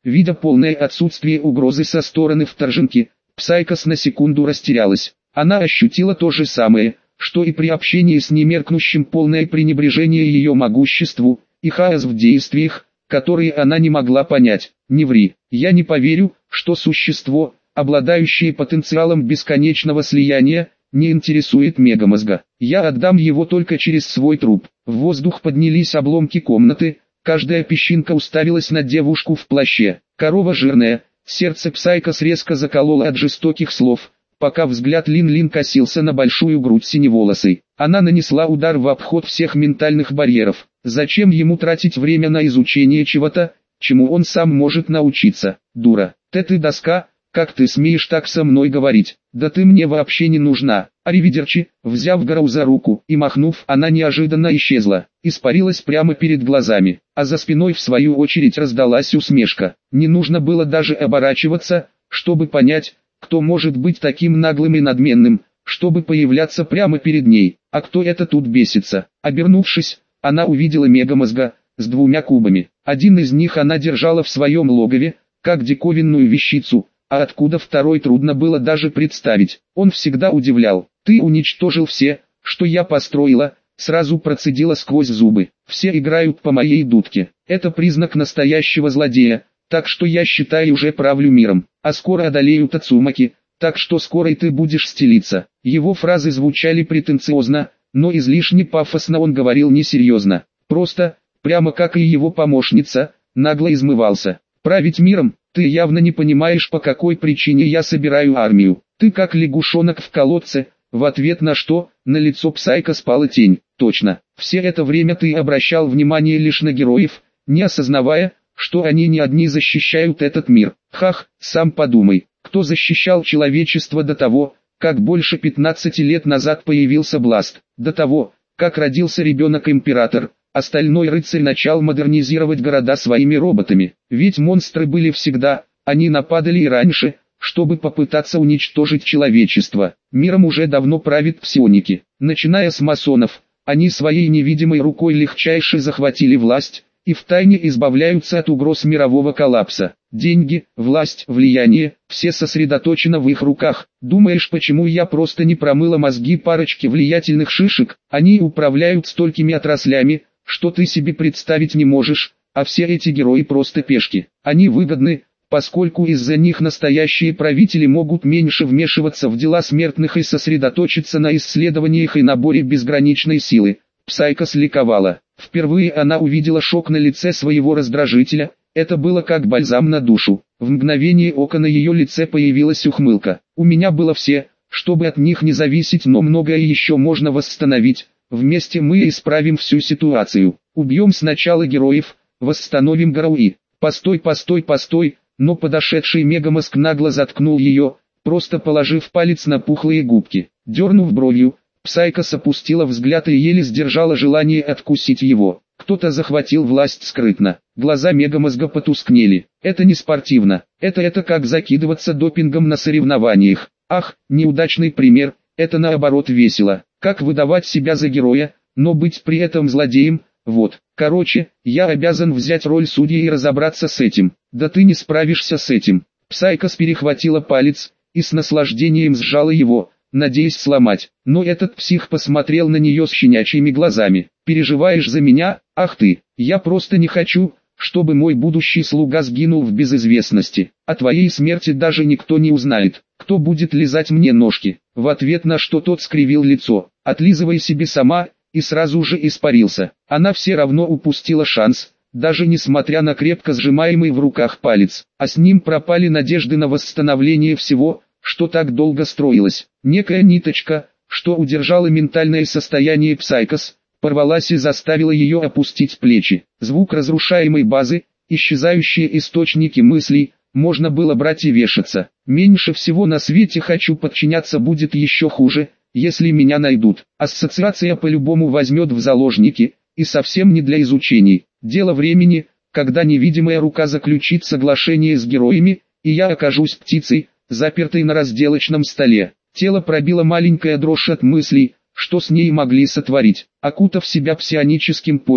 Видя полное отсутствие угрозы со стороны вторженки, Псайкос на секунду растерялась. Она ощутила то же самое, что и при общении с немеркнущим полное пренебрежение ее могуществу, и хаос в действиях, которые она не могла понять. «Не ври, я не поверю, что существо, обладающее потенциалом бесконечного слияния, не интересует мегамозга. Я отдам его только через свой труп». В воздух поднялись обломки комнаты, каждая песчинка уставилась на девушку в плаще. Корова жирная, сердце Псайкос резко закололо от жестоких слов, пока взгляд Лин-Лин косился на большую грудь синеволосой. Она нанесла удар в обход всех ментальных барьеров. Зачем ему тратить время на изучение чего-то, чему он сам может научиться? Дура. Ты ты доска, как ты смеешь так со мной говорить? Да ты мне вообще не нужна. Аривидерчи, взяв Гароу за руку и махнув, она неожиданно исчезла, испарилась прямо перед глазами, а за спиной в свою очередь раздалась усмешка. Не нужно было даже оборачиваться, чтобы понять, кто может быть таким наглым и надменным, чтобы появляться прямо перед ней. А кто это тут бесится? Обернувшись, она увидела мегамозга с двумя кубами. Один из них она держала в своем логове, как диковинную вещицу, а откуда второй трудно было даже представить. Он всегда удивлял. «Ты уничтожил все, что я построила», сразу процедила сквозь зубы. «Все играют по моей дудке. Это признак настоящего злодея, так что я считаю уже правлю миром, а скоро одолею Тацумаки, так что скоро и ты будешь стелиться». Его фразы звучали претенциозно, но излишне пафосно он говорил несерьезно. Просто, прямо как и его помощница, нагло измывался. «Править миром? Ты явно не понимаешь, по какой причине я собираю армию. Ты как лягушонок в колодце», в ответ на что, на лицо Псайка спала тень. «Точно, все это время ты обращал внимание лишь на героев, не осознавая, что они не одни защищают этот мир. Хах, сам подумай, кто защищал человечество до того, как больше пятнадцати лет назад появился Бласт, до того, как родился ребенок-император, остальной рыцарь начал модернизировать города своими роботами. Ведь монстры были всегда, они нападали и раньше, чтобы попытаться уничтожить человечество. Миром уже давно правят псионики, начиная с масонов, они своей невидимой рукой легчайше захватили власть, и втайне избавляются от угроз мирового коллапса. Деньги, власть, влияние, все сосредоточено в их руках. Думаешь, почему я просто не промыла мозги парочки влиятельных шишек? Они управляют столькими отраслями, что ты себе представить не можешь, а все эти герои просто пешки. Они выгодны, поскольку из-за них настоящие правители могут меньше вмешиваться в дела смертных и сосредоточиться на исследованиях и наборе безграничной силы. Псайкос ликовала. Впервые она увидела шок на лице своего раздражителя, это было как бальзам на душу. В мгновение ока на ее лице появилась ухмылка. «У меня было все, чтобы от них не зависеть, но многое еще можно восстановить. Вместе мы исправим всю ситуацию. Убьем сначала героев, восстановим Гароу. Постой, постой, постой!» Но подошедший мегамозг нагло заткнул ее, просто положив палец на пухлые губки. Дернув бровью, Псайкос опустила взгляд и еле сдержала желание откусить его. Кто-то захватил власть скрытно. Глаза мегамозга потускнели. Это не спортивно. Это это как закидываться допингом на соревнованиях. Ах, неудачный пример. Это наоборот весело. Как выдавать себя за героя, но быть при этом злодеем. Вот. Короче, я обязан взять роль судьи и разобраться с этим. Да ты не справишься с этим. Псайкос перехватила палец и с наслаждением сжала его, надеясь сломать. Но этот псих посмотрел на нее с щенячьими глазами. «Переживаешь за меня? Ах ты, я просто не хочу, чтобы мой будущий слуга сгинул в безызвестности. О твоей смерти даже никто не узнает. Кто будет лизать мне ножки?» В ответ на что тот скривил лицо. «Отлизывай себе сама», и сразу же испарился. Она все равно упустила шанс, даже несмотря на крепко сжимаемый в руках палец. А с ним пропали надежды на восстановление всего, что так долго строилось. Некая ниточка, что удержала ментальное состояние Псайкос, порвалась и заставила ее опустить плечи. Звук разрушаемой базы, исчезающие источники мыслей, можно было брать и вешаться. «Меньше всего на свете хочу подчиняться, будет еще хуже, если меня найдут. Ассоциация по-любому возьмет в заложники, и совсем не для изучений. Дело времени, когда невидимая рука заключит соглашение с героями, и я окажусь птицей, запертой на разделочном столе». Тело пробило маленькая дрожь от мыслей, что с ней могли сотворить. Окутав себя псионическим полем,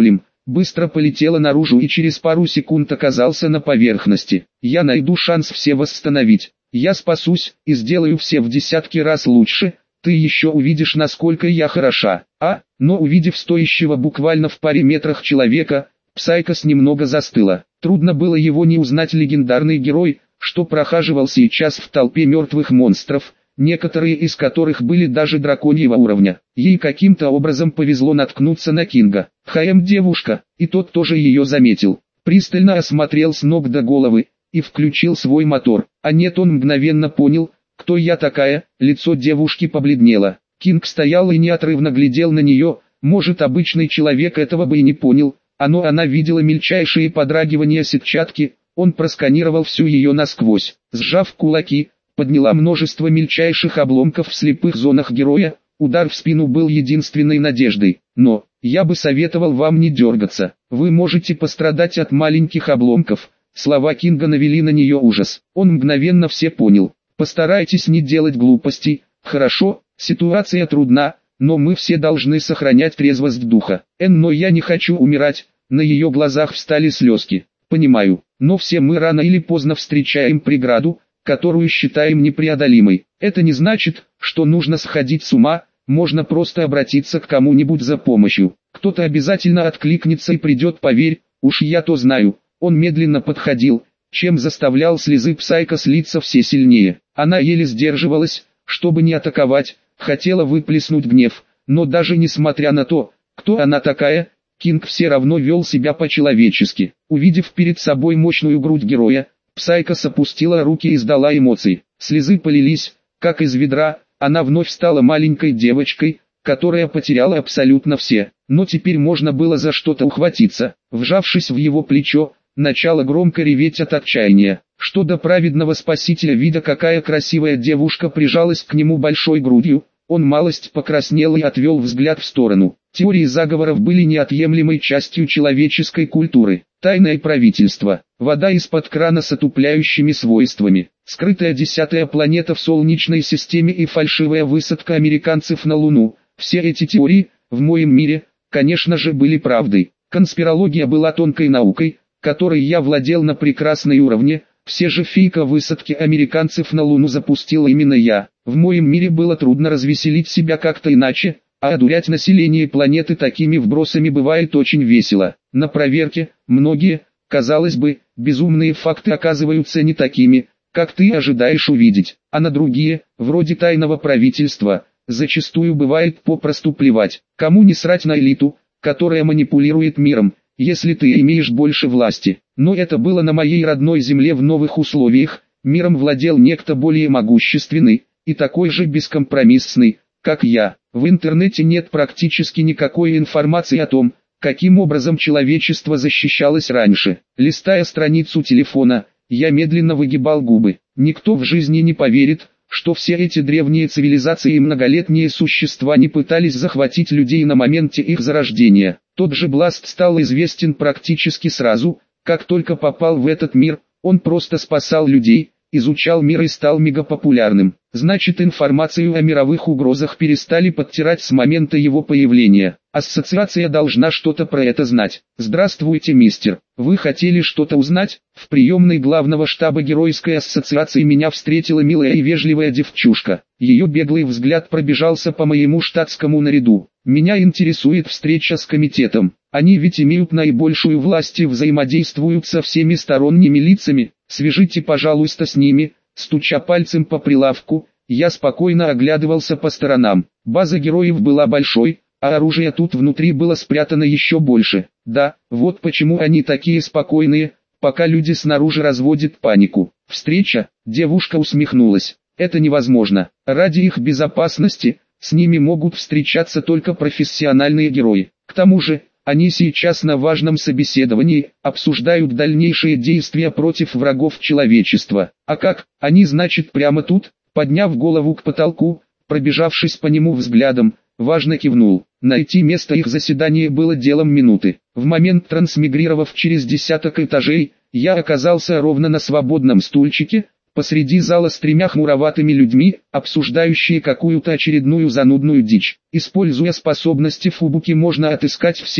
быстро полетела наружу и через пару секунд оказался на поверхности. Я найду шанс все восстановить. Я спасусь и сделаю все в десятки раз лучше. Ты еще увидишь, насколько я хороша. А, но увидев стоящего буквально в паре метрах человека, Псайкос немного застыла. Трудно было его не узнать. Легендарный герой, что прохаживал сейчас в толпе мертвых монстров, некоторые из которых были даже драконьего уровня. Ей каким-то образом повезло наткнуться на Кинга. Хаем девушка, и тот тоже ее заметил. Пристально осмотрел с ног до головы и включил свой мотор. А нет, он мгновенно понял, кто я такая. Лицо девушки побледнело. Кинг стоял и неотрывно глядел на нее. Может, обычный человек этого бы и не понял, а но она видела мельчайшие подрагивания сетчатки. Он просканировал всю ее насквозь. Сжав кулаки, подняла множество мельчайших обломков в слепых зонах героя. Удар в спину был единственной надеждой. Но, я бы советовал вам не дергаться. Вы можете пострадать от маленьких обломков. Слова Кинга навели на нее ужас. Он мгновенно все понял. Постарайтесь не делать глупостей. Хорошо, ситуация трудна, но мы все должны сохранять трезвость духа. Эн, но я не хочу умирать. На ее глазах встали слезки. Понимаю, но все мы рано или поздно встречаем преграду, которую считаем непреодолимой. Это не значит, что нужно сходить с ума, можно просто обратиться к кому-нибудь за помощью. Кто-то обязательно откликнется и придет, поверь, уж я то знаю. Он медленно подходил, чем заставлял слезы Псайка слиться все сильнее. Она еле сдерживалась, чтобы не атаковать, хотела выплеснуть гнев, но даже несмотря на то, кто она такая, Кинг все равно вел себя по-человечески. Увидев перед собой мощную грудь героя, Псайкос опустила руки и сдала эмоции. Слезы полились, как из ведра. Она вновь стала маленькой девочкой, которая потеряла абсолютно все. Но теперь можно было за что-то ухватиться. Вжавшись в его плечо, начала громко реветь от отчаяния. Что до праведного спасителя, видя, какая красивая девушка прижалась к нему большой грудью, он малость покраснел и отвел взгляд в сторону. Теории заговоров были неотъемлемой частью человеческой культуры. Тайное правительство, вода из-под крана с отупляющими свойствами, скрытая десятая планета в Солнечной системе и фальшивая высадка американцев на Луну. Все эти теории, в моем мире, конечно же, были правдой. Конспирология была тонкой наукой, которой я владел на прекрасной уровне. Все же фейка высадки американцев на Луну запустил именно я. В моем мире было трудно развеселить себя как-то иначе, а одурять население планеты такими вбросами бывает очень весело. На проверке, многие, казалось бы, безумные факты оказываются не такими, как ты ожидаешь увидеть, а на другие, вроде тайного правительства, зачастую бывает попросту плевать. Кому не срать на элиту, которая манипулирует миром, если ты имеешь больше власти. Но это было на моей родной земле в новых условиях. Миром владел некто более могущественный и такой же бескомпромиссный, как я. В интернете нет практически никакой информации о том, каким образом человечество защищалось раньше. Листая страницу телефона, я медленно выгибал губы. Никто в жизни не поверит, что все эти древние цивилизации и многолетние существа не пытались захватить людей на моменте их зарождения. Тот же Бласт стал известен практически сразу, как только попал в этот мир. Он просто спасал людей, изучал мир и стал мегапопулярным. Значит, информацию о мировых угрозах перестали подтирать с момента его появления. Ассоциация должна что-то про это знать. Здравствуйте, мистер. Вы хотели что-то узнать? В приемной главного штаба Геройской ассоциации меня встретила милая и вежливая девчушка. Ее беглый взгляд пробежался по моему штатскому наряду. Меня интересует встреча с комитетом. Они ведь имеют наибольшую власть и взаимодействуют со всеми сторонними лицами. Свяжите, пожалуйста, с ними. Стуча пальцем по прилавку, я спокойно оглядывался по сторонам. База героев была большой, а оружие тут внутри было спрятано еще больше. Да, вот почему они такие спокойные, пока люди снаружи разводят панику. Встреча, девушка усмехнулась. Это невозможно. Ради их безопасности, с ними могут встречаться только профессиональные герои. К тому же, они сейчас на важном собеседовании, обсуждают дальнейшие действия против врагов человечества. А как, они значит прямо тут? Подняв голову к потолку, пробежавшись по нему взглядом, важно кивнул. Найти место их заседания было делом минуты. В момент, трансмигрировав через десяток этажей, я оказался ровно на свободном стульчике, посреди зала с тремя хмуроватыми людьми, обсуждающие какую-то очередную занудную дичь. Используя способности Фубуки, можно отыскать всех,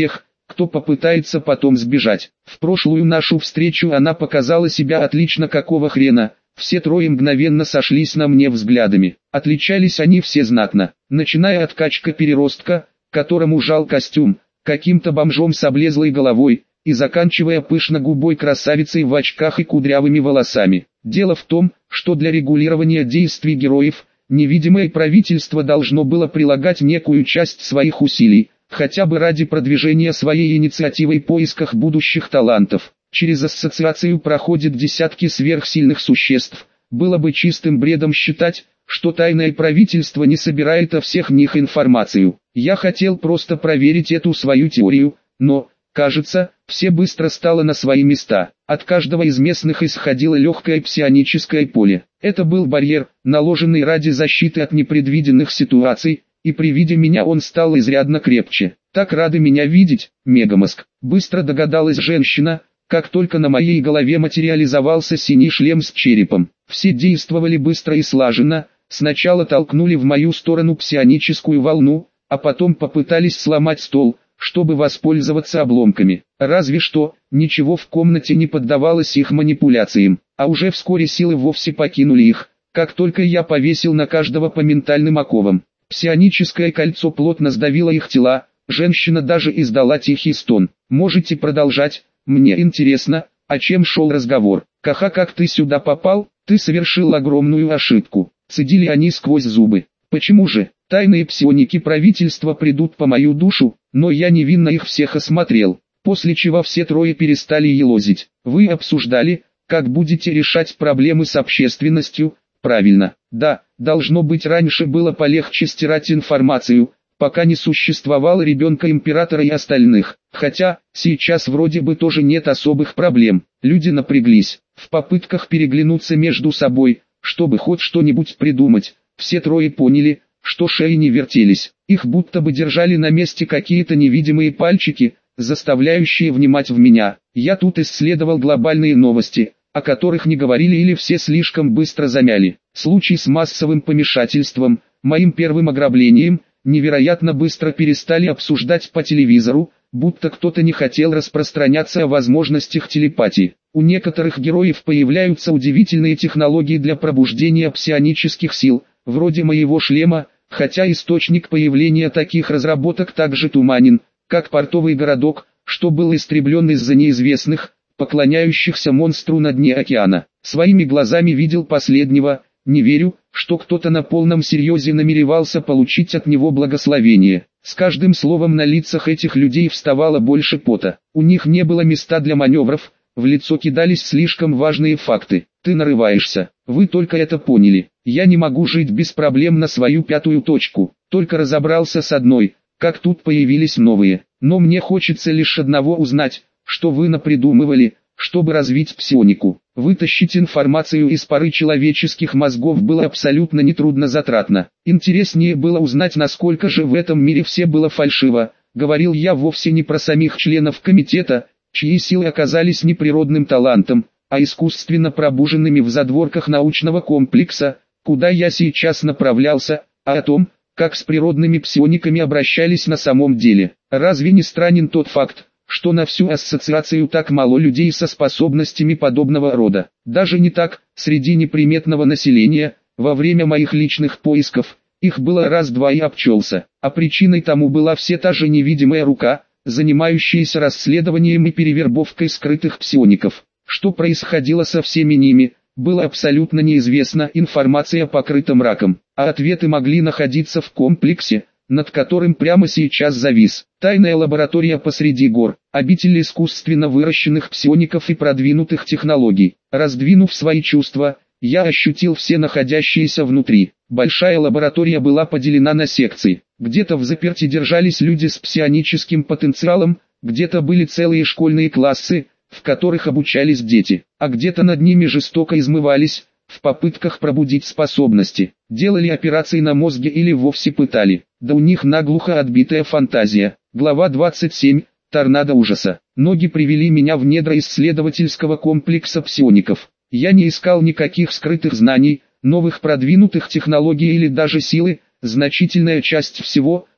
кто попытается потом сбежать. В прошлую нашу встречу она показала себя отлично, какого хрена. Все трое мгновенно сошлись на мне взглядами. Отличались они все знатно, начиная от качка-переростка, которому жал костюм, каким-то бомжом с облезлой головой, и заканчивая пышно-губой красавицей в очках и кудрявыми волосами. Дело в том, что для регулирования действий героев, невидимое правительство должно было прилагать некую часть своих усилий, хотя бы ради продвижения своей инициативы в поисках будущих талантов. Через ассоциацию проходят десятки сверхсильных существ. Было бы чистым бредом считать, что тайное правительство не собирает о всех них информацию. Я хотел просто проверить эту свою теорию, но, кажется, все быстро стало на свои места. От каждого из местных исходило легкое псионическое поле. Это был барьер, наложенный ради защиты от непредвиденных ситуаций, и при виде меня он стал изрядно крепче. «Так рады меня видеть, Мегамозг», — быстро догадалась женщина, как только на моей голове материализовался синий шлем с черепом. Все действовали быстро и слаженно, сначала толкнули в мою сторону псионическую волну, а потом попытались сломать стол, чтобы воспользоваться обломками. Разве что, ничего в комнате не поддавалось их манипуляциям, а уже вскоре силы вовсе покинули их, как только я повесил на каждого по ментальным оковам. Псионическое кольцо плотно сдавило их тела, женщина даже издала тихий стон. «Можете продолжать, мне интересно, о чем шел разговор». «Каха, как ты сюда попал? Ты совершил огромную ошибку», — цедили они сквозь зубы. «Почему же? Тайные псионики правительства придут по мою душу, но я невинно их всех осмотрел», после чего все трое перестали елозить. «Вы обсуждали, как будете решать проблемы с общественностью?» «Правильно. Да, должно быть, раньше было полегче стирать информацию, пока не существовало ребенка императора и остальных. Хотя, сейчас вроде бы тоже нет особых проблем». Люди напряглись, в попытках переглянуться между собой, чтобы хоть что-нибудь придумать. Все трое поняли, что шеи не вертелись, их будто бы держали на месте какие-то невидимые пальчики, заставляющие внимать в меня. Я тут исследовал глобальные новости, о которых не говорили или все слишком быстро замяли. Случай с массовым помешательством, моим первым ограблением, невероятно быстро перестали обсуждать по телевизору, будто кто-то не хотел распространяться о возможностях телепатии. У некоторых героев появляются удивительные технологии для пробуждения псионических сил, вроде моего шлема, хотя источник появления таких разработок также туманен, как портовый городок, что был истреблен из-за неизвестных, поклоняющихся монстру на дне океана. Своими глазами видел последнего, не верю, что кто-то на полном серьезе намеревался получить от него благословение. С каждым словом на лицах этих людей вставало больше пота. У них не было места для маневров, в лицо кидались слишком важные факты. «Ты нарываешься, вы только это поняли. Я не могу жить без проблем на свою пятую точку. Только разобрался с одной, как тут появились новые. Но мне хочется лишь одного узнать, что вы напридумывали, чтобы развить псионику. Вытащить информацию из поры человеческих мозгов было абсолютно нетрудно затратно. Интереснее было узнать, насколько же в этом мире все было фальшиво. Говорил я вовсе не про самих членов комитета, чьи силы оказались не природным талантом, а искусственно пробуженными в задворках научного комплекса, куда я сейчас направлялся, а о том, как с природными псиониками обращались на самом деле. Разве не странен тот факт, что на всю ассоциацию так мало людей со способностями подобного рода? Даже не так, среди неприметного населения, во время моих личных поисков, их было раз-два и обчелся, а причиной тому была все та же невидимая рука, занимающаяся расследованием и перевербовкой скрытых псиоников. Что происходило со всеми ними, было абсолютно неизвестно, информация покрыта мраком, а ответы могли находиться в комплексе, над которым прямо сейчас завис. Тайная лаборатория посреди гор, обитель искусственно выращенных псиоников и продвинутых технологий. Раздвинув свои чувства, я ощутил все находящиеся внутри. Большая лаборатория была поделена на секции. Где-то в заперти держались люди с псионическим потенциалом, где-то были целые школьные классы, в которых обучались дети, а где-то над ними жестоко измывались, в попытках пробудить способности. Делали операции на мозге или вовсе пытали. Да у них наглухо отбитая фантазия. Глава двадцать семь. Торнадо ужаса. Ноги привели меня в недра исследовательского комплекса псиоников. Я не искал никаких скрытых знаний, новых продвинутых технологий или даже силы. Значительная часть всего,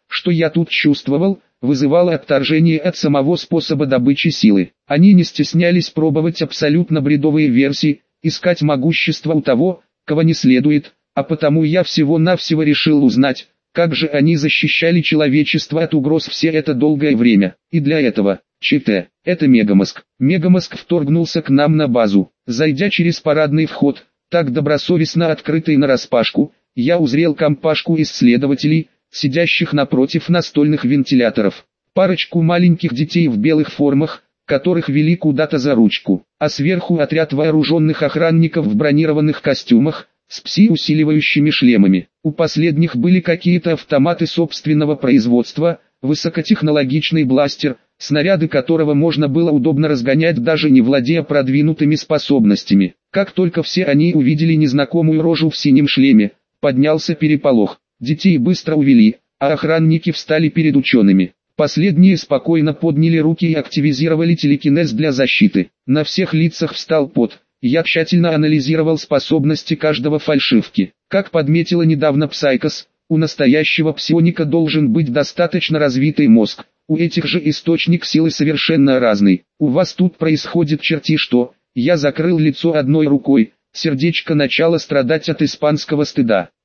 что я тут чувствовал, вызывало отторжение от самого способа добычи силы. Они не стеснялись пробовать абсолютно бредовые версии, искать могущество у того, кого не следует, а потому я всего-навсего решил узнать, как же они защищали человечество от угроз все это долгое время. И для этого, ЧТ, это Мегамозг. Мегамозг вторгнулся к нам на базу. Зайдя через парадный вход, так добросовестно открытый нараспашку, я узрел компашку исследователей, сидящих напротив настольных вентиляторов. Парочку маленьких детей в белых формах, которых вели куда-то за ручку, а сверху отряд вооруженных охранников в бронированных костюмах, с пси-усиливающими шлемами. У последних были какие-то автоматы собственного производства, высокотехнологичный бластер, снаряды которого можно было удобно разгонять, даже не владея продвинутыми способностями. Как только все они увидели незнакомую рожу в синем шлеме, поднялся переполох. Детей быстро увели, а охранники встали перед учеными. Последние спокойно подняли руки и активизировали телекинез для защиты. На всех лицах встал пот. Я тщательно анализировал способности каждого фальшивки. Как подметила недавно Псайкос, у настоящего псионика должен быть достаточно развитый мозг. У этих же источник силы совершенно разный. У вас тут происходит черти что. Я закрыл лицо одной рукой, сердечко начало страдать от испанского стыда.